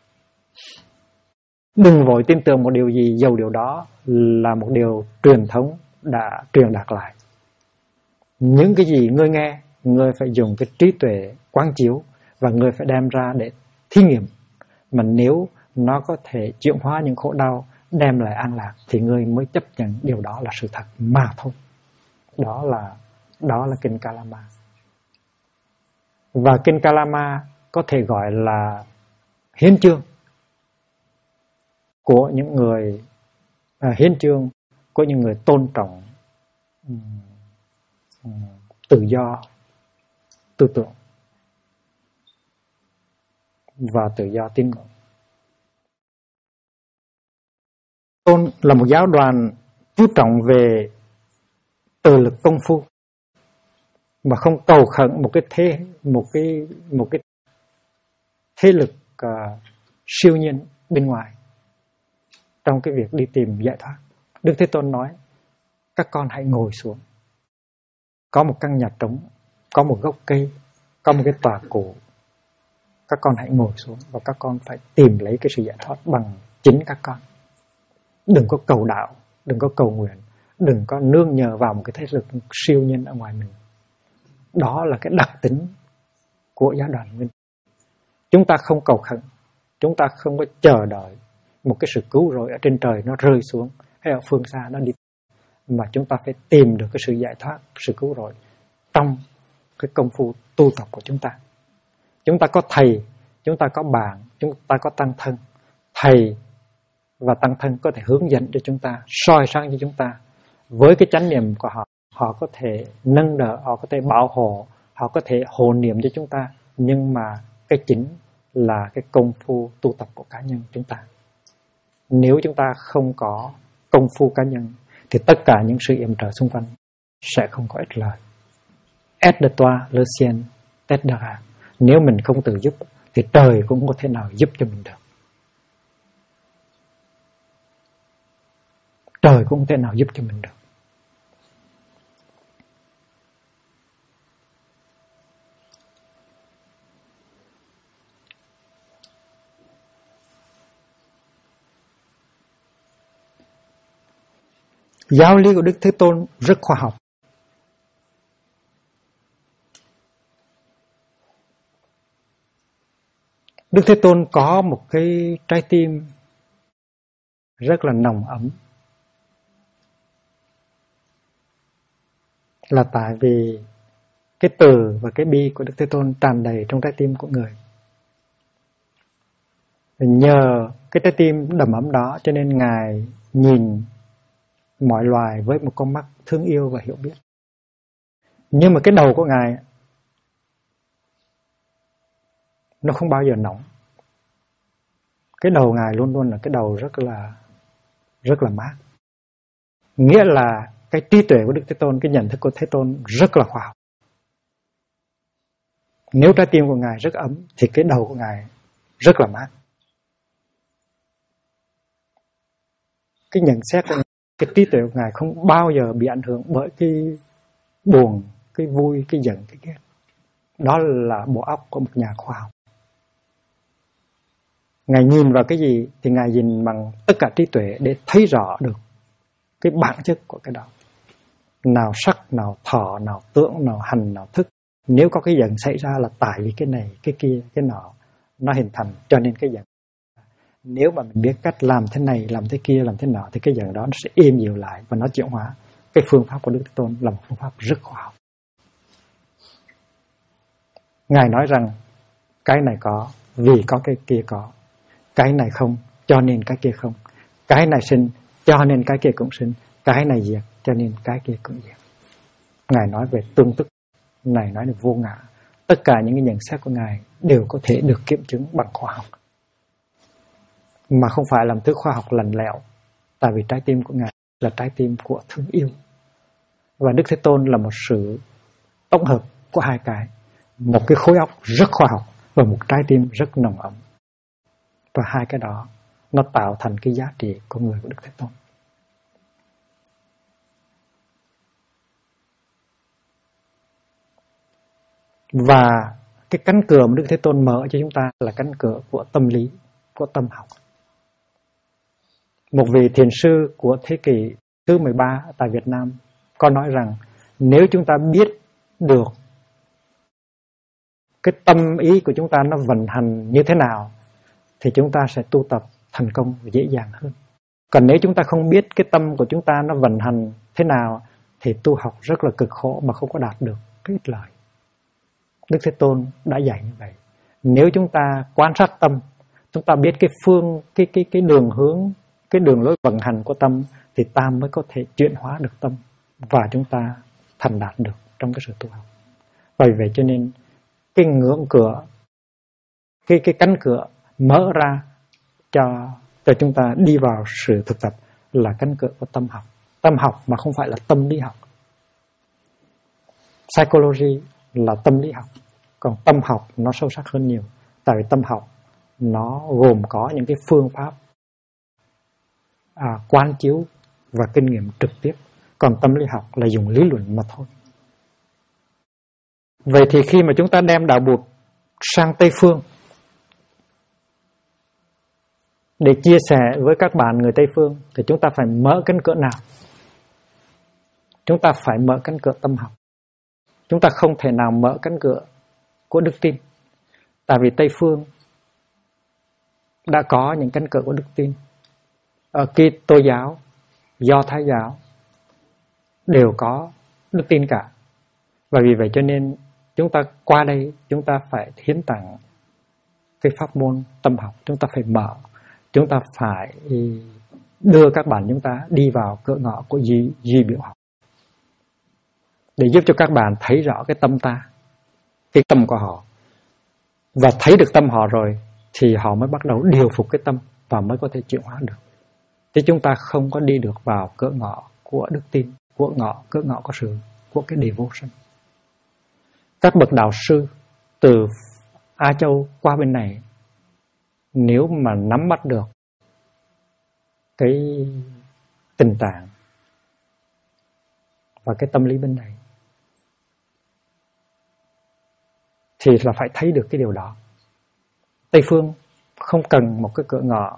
Đừng vội tin tưởng một điều gì, dầu điều đó là một điều truyền thống đã truyền đạt lại. Những cái gì ngươi nghe, ngươi phải dùng cái trí tuệ quán chiếu và ngươi phải đem ra để thí nghiệm. Mà nếu nó có thể chuyển hóa những khổ đau, đem lại an lạc, thì ngươi mới chấp nhận điều đó là sự thật mà thôi. Đó là kinh Kalama. Và kinh Kalama có thể gọi là hiến chương của những người tôn trọng tự do tư tưởng và tự do tín ngưỡng. Tôn là một giáo đoàn chú trọng về tự lực công phu mà không cầu khẩn một cái thế lực siêu nhiên bên ngoài trong cái việc đi tìm giải thoát. Đức Thế Tôn nói: các con hãy ngồi xuống, có một căn nhà trống, có một gốc cây, có một cái tòa cổ, các con hãy ngồi xuống và các con phải tìm lấy cái sự giải thoát bằng chính các con. Đừng có cầu đạo, đừng có cầu nguyện, đừng có nương nhờ vào một cái thế lực siêu nhiên ở ngoài mình. Đó là cái đặc tính của giáo đoàn Nguyên. Chúng ta không cầu khẩn, chúng ta không có chờ đợi một cái sự cứu rỗi ở trên trời nó rơi xuống hay ở phương xa nó đi, mà chúng ta phải tìm được cái sự giải thoát, sự cứu rỗi trong cái công phu tu tập của chúng ta. Chúng ta có thầy, chúng ta có bạn, chúng ta có tăng thân. Thầy và tăng thân có thể hướng dẫn cho chúng ta, soi sáng cho chúng ta. Với cái chánh niệm của họ, họ có thể nâng đỡ, họ có thể bảo hộ, họ có thể hộ niệm cho chúng ta. Nhưng mà cái chính là cái công phu tu tập của cá nhân chúng ta. Nếu chúng ta không có công phu cá nhân thì tất cả những sự yểm trợ xung quanh sẽ không có ích lợi. Aide de toi le ciel t'aidera. Nếu mình không tự giúp thì trời cũng không có thể nào giúp cho mình được. Trời cũng không thể nào giúp cho mình được. Giáo lý của Đức Thế Tôn rất khoa học. Đức Thế Tôn có một cái trái tim rất là nồng ấm. Là tại vì cái từ và cái bi của Đức Thế Tôn tràn đầy trong trái tim của người. Nhờ cái trái tim đầm ấm đó cho nên Ngài nhìn mọi loài với một con mắt thương yêu và hiểu biết. Nhưng mà cái đầu của Ngài nó không bao giờ nóng. Cái đầu Ngài luôn luôn là cái đầu rất là mát. Nghĩa là cái trí tuệ của Đức Thế Tôn, cái nhận thức của Thế Tôn rất là khoa học. Nếu trái tim của Ngài rất ấm thì cái đầu của Ngài rất là mát. Cái nhận xét của Ngài, cái trí tuệ của Ngài không bao giờ bị ảnh hưởng bởi cái buồn, cái vui, cái giận, cái ghét. Đó là bộ óc của một nhà khoa học. Ngài nhìn vào cái gì thì Ngài nhìn bằng tất cả trí tuệ để thấy rõ được cái bản chất của cái đó. Nào sắc, nào thọ, nào tưởng, nào hành, nào thức. Nếu có cái giận xảy ra là tại vì cái này, cái kia, cái nọ nó hình thành cho nên cái giận. Nếu mà mình biết cách làm thế này, làm thế kia, làm thế nọ thì cái giận đó nó sẽ êm dịu lại và nó chuyển hóa. Cái phương pháp của Đức Thế Tôn là một phương pháp rất khoa học. Ngài nói rằng cái này có vì có cái kia có. Cái này không cho nên cái kia không. Cái này sinh cho nên cái kia cũng sinh. cái này diệt cho nên cái kia cũng diệt. Ngài nói về tương tức, này nói về vô ngã. Tất cả những cái nhận xét của Ngài đều có thể được kiểm chứng bằng khoa học, mà không phải làm thứ khoa học lành lẹo. Tại vì trái tim của Ngài là trái tim của thương yêu, và Đức Thế Tôn là một sự tổng hợp của hai cái, một cái khối óc rất khoa học và một trái tim rất nồng ấm, và hai cái đó nó tạo thành cái giá trị con người của Đức Thế Tôn. Và cái cánh cửa mà Đức Thế Tôn mở cho chúng ta là cánh cửa của tâm lý, của tâm học. Một vị thiền sư của thế kỷ thứ 13 tại Việt Nam có nói rằng nếu chúng ta biết được cái tâm ý của chúng ta nó vận hành như thế nào thì chúng ta sẽ tu tập thành công dễ dàng hơn. Còn nếu chúng ta không biết cái tâm của chúng ta nó vận hành thế nào thì tu học rất là cực khổ mà không có đạt được cái ích lợi. Đức Thế Tôn đã dạy như vậy. Nếu chúng ta quan sát tâm, chúng ta biết cái đường hướng, cái đường lối vận hành của tâm thì ta mới có thể chuyển hóa được tâm và chúng ta thành đạt được trong cái sự tu học. Bởi vậy cho nên cái ngưỡng cửa, cái cánh cửa mở ra cho chúng ta đi vào sự thực tập là cánh cửa của tâm học. Tâm học mà không phải là tâm lý học. Psychology là tâm lý học, còn tâm học nó sâu sắc hơn nhiều. Tại vì tâm học nó gồm có những cái phương pháp quán chiếu và kinh nghiệm trực tiếp, còn tâm lý học là dùng lý luận mà thôi. Vậy thì khi mà chúng ta đem đạo Bụt sang Tây Phương để chia sẻ với các bạn người Tây Phương thì chúng ta phải mở cánh cửa nào? Chúng ta phải mở cánh cửa tâm học. Chúng ta không thể nào mở cánh cửa của đức tin. Tại vì Tây Phương đã có những cánh cửa của đức tin. Ở Kitô giáo, Do Thái giáo đều có đức tin cả. Và vì vậy cho nên chúng ta qua đây chúng ta phải hiến tặng cái pháp môn tâm học. Chúng ta phải mở, chúng ta phải đưa các bạn chúng ta đi vào cửa ngõ của duy biểu học, để giúp cho các bạn thấy rõ cái tâm ta, cái tâm của họ. Và thấy được tâm họ rồi thì họ mới bắt đầu điều phục cái tâm và mới có thể chuyển hóa được. Chứ chúng ta không có đi được vào cửa ngõ của đức tin, cửa ngõ của sự, của cái devotion. Các bậc đạo sư từ Á Châu qua bên này, nếu mà nắm bắt được cái tình trạng và cái tâm lý bên này thì là phải thấy được cái điều đó. Tây Phương không cần một cái cửa ngõ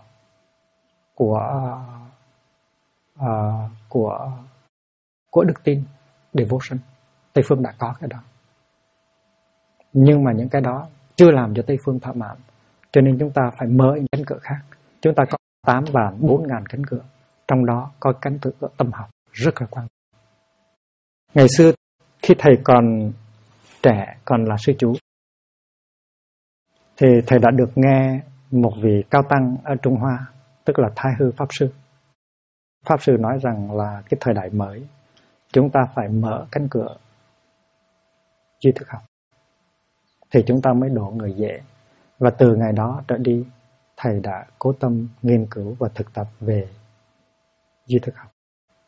của đức tin, devotion. Tây Phương đã có cái đó. Nhưng mà những cái đó chưa làm cho Tây Phương thỏa mãn, cho nên chúng ta phải mở những cánh cửa khác. Chúng ta có 8.400.000 cánh cửa, trong đó có cánh cửa tâm học rất là quan trọng. Ngày xưa khi thầy còn trẻ, còn là sư chú, thì thầy đã được nghe một vị cao tăng ở Trung Hoa, tức là Thái Hư Pháp Sư. Pháp Sư nói rằng là cái thời đại mới, chúng ta phải mở cánh cửa duy thức học, thì chúng ta mới độ người dễ. Và từ ngày đó trở đi, thầy đã cố tâm nghiên cứu và thực tập về duy thức học.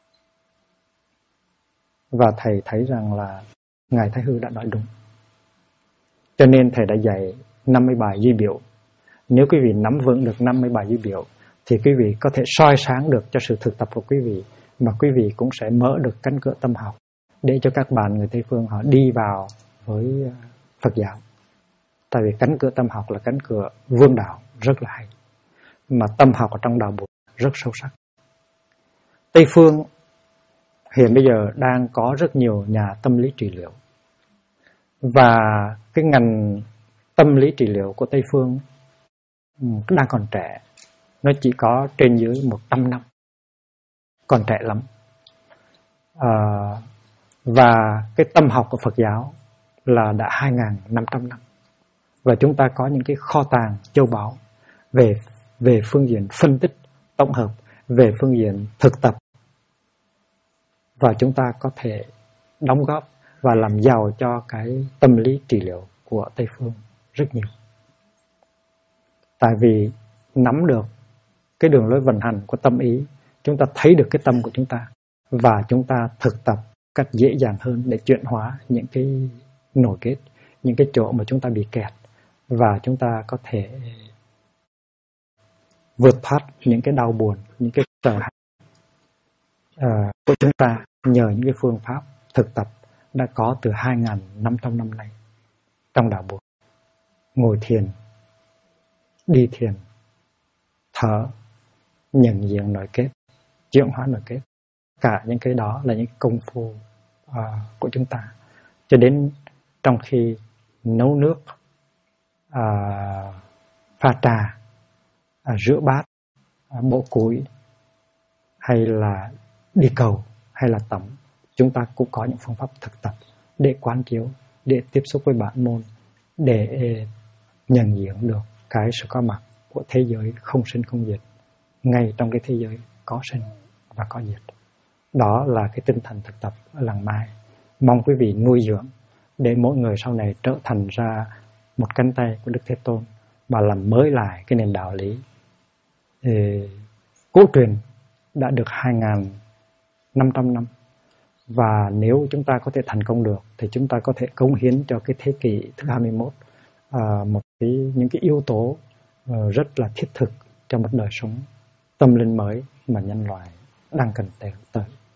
Và thầy thấy rằng là Ngài Thái Hư đã nói đúng. Cho nên thầy đã dạy 50 bài duy biểu. Nếu quý vị nắm vững được 50 bài duy biểu thì quý vị có thể soi sáng được cho sự thực tập của quý vị, mà quý vị cũng sẽ mở được cánh cửa tâm học để cho các bạn người Tây Phương họ đi vào với Phật giáo. Tại vì cánh cửa tâm học là cánh cửa vương đạo rất là hay, mà tâm học ở trong đạo Bụt rất sâu sắc. Tây Phương hiện bây giờ đang có rất nhiều nhà tâm lý trị liệu, và cái ngành tâm lý trị liệu của Tây Phương đang còn trẻ. Nó chỉ có trên dưới 100 năm, còn trẻ lắm. Và cái tâm học của Phật giáo là đã 2.500 năm. Và chúng ta có những cái kho tàng châu báu về phương diện phân tích, tổng hợp, về phương diện thực tập, và chúng ta có thể đóng góp và làm giàu cho cái tâm lý trị liệu của Tây phương rất nhiều. Tại vì nắm được cái đường lối vận hành của tâm ý, chúng ta thấy được cái tâm của chúng ta và chúng ta thực tập cách dễ dàng hơn để chuyển hóa những cái nổi kết, những cái chỗ mà chúng ta bị kẹt, và chúng ta có thể vượt thoát những cái đau buồn, những cái sợ hãi của chúng ta nhờ những cái phương pháp thực tập đã có từ 2.500 năm nay trong đạo Bụt. Ngồi thiền, đi thiền, thở, nhận diện nội kết, chuyển hóa nội kết, cả những cái đó là những công phu của chúng ta. Cho đến trong khi nấu nước, pha trà, rửa bát, bổ củi, hay là đi cầu, hay là tắm, chúng ta cũng có những phương pháp thực tập để quán chiếu, để tiếp xúc với bản môn, để nhận diện được cái sự có mặt của thế giới không sinh không diệt ngay trong cái thế giới có sinh và có diệt. Đó là cái tinh thần thực tập ở làng Mai. Mong quý vị nuôi dưỡng để mỗi người sau này trở thành ra một cánh tay của Đức Thế Tôn và làm mới lại cái nền đạo lý cổ truyền đã được 2.500 năm. Và nếu chúng ta có thể thành công được thì chúng ta có thể cống hiến cho cái thế kỷ thứ 21 những cái yếu tố rất là thiết thực cho một đời sống tâm linh mới mà nhân loại đang cần tới.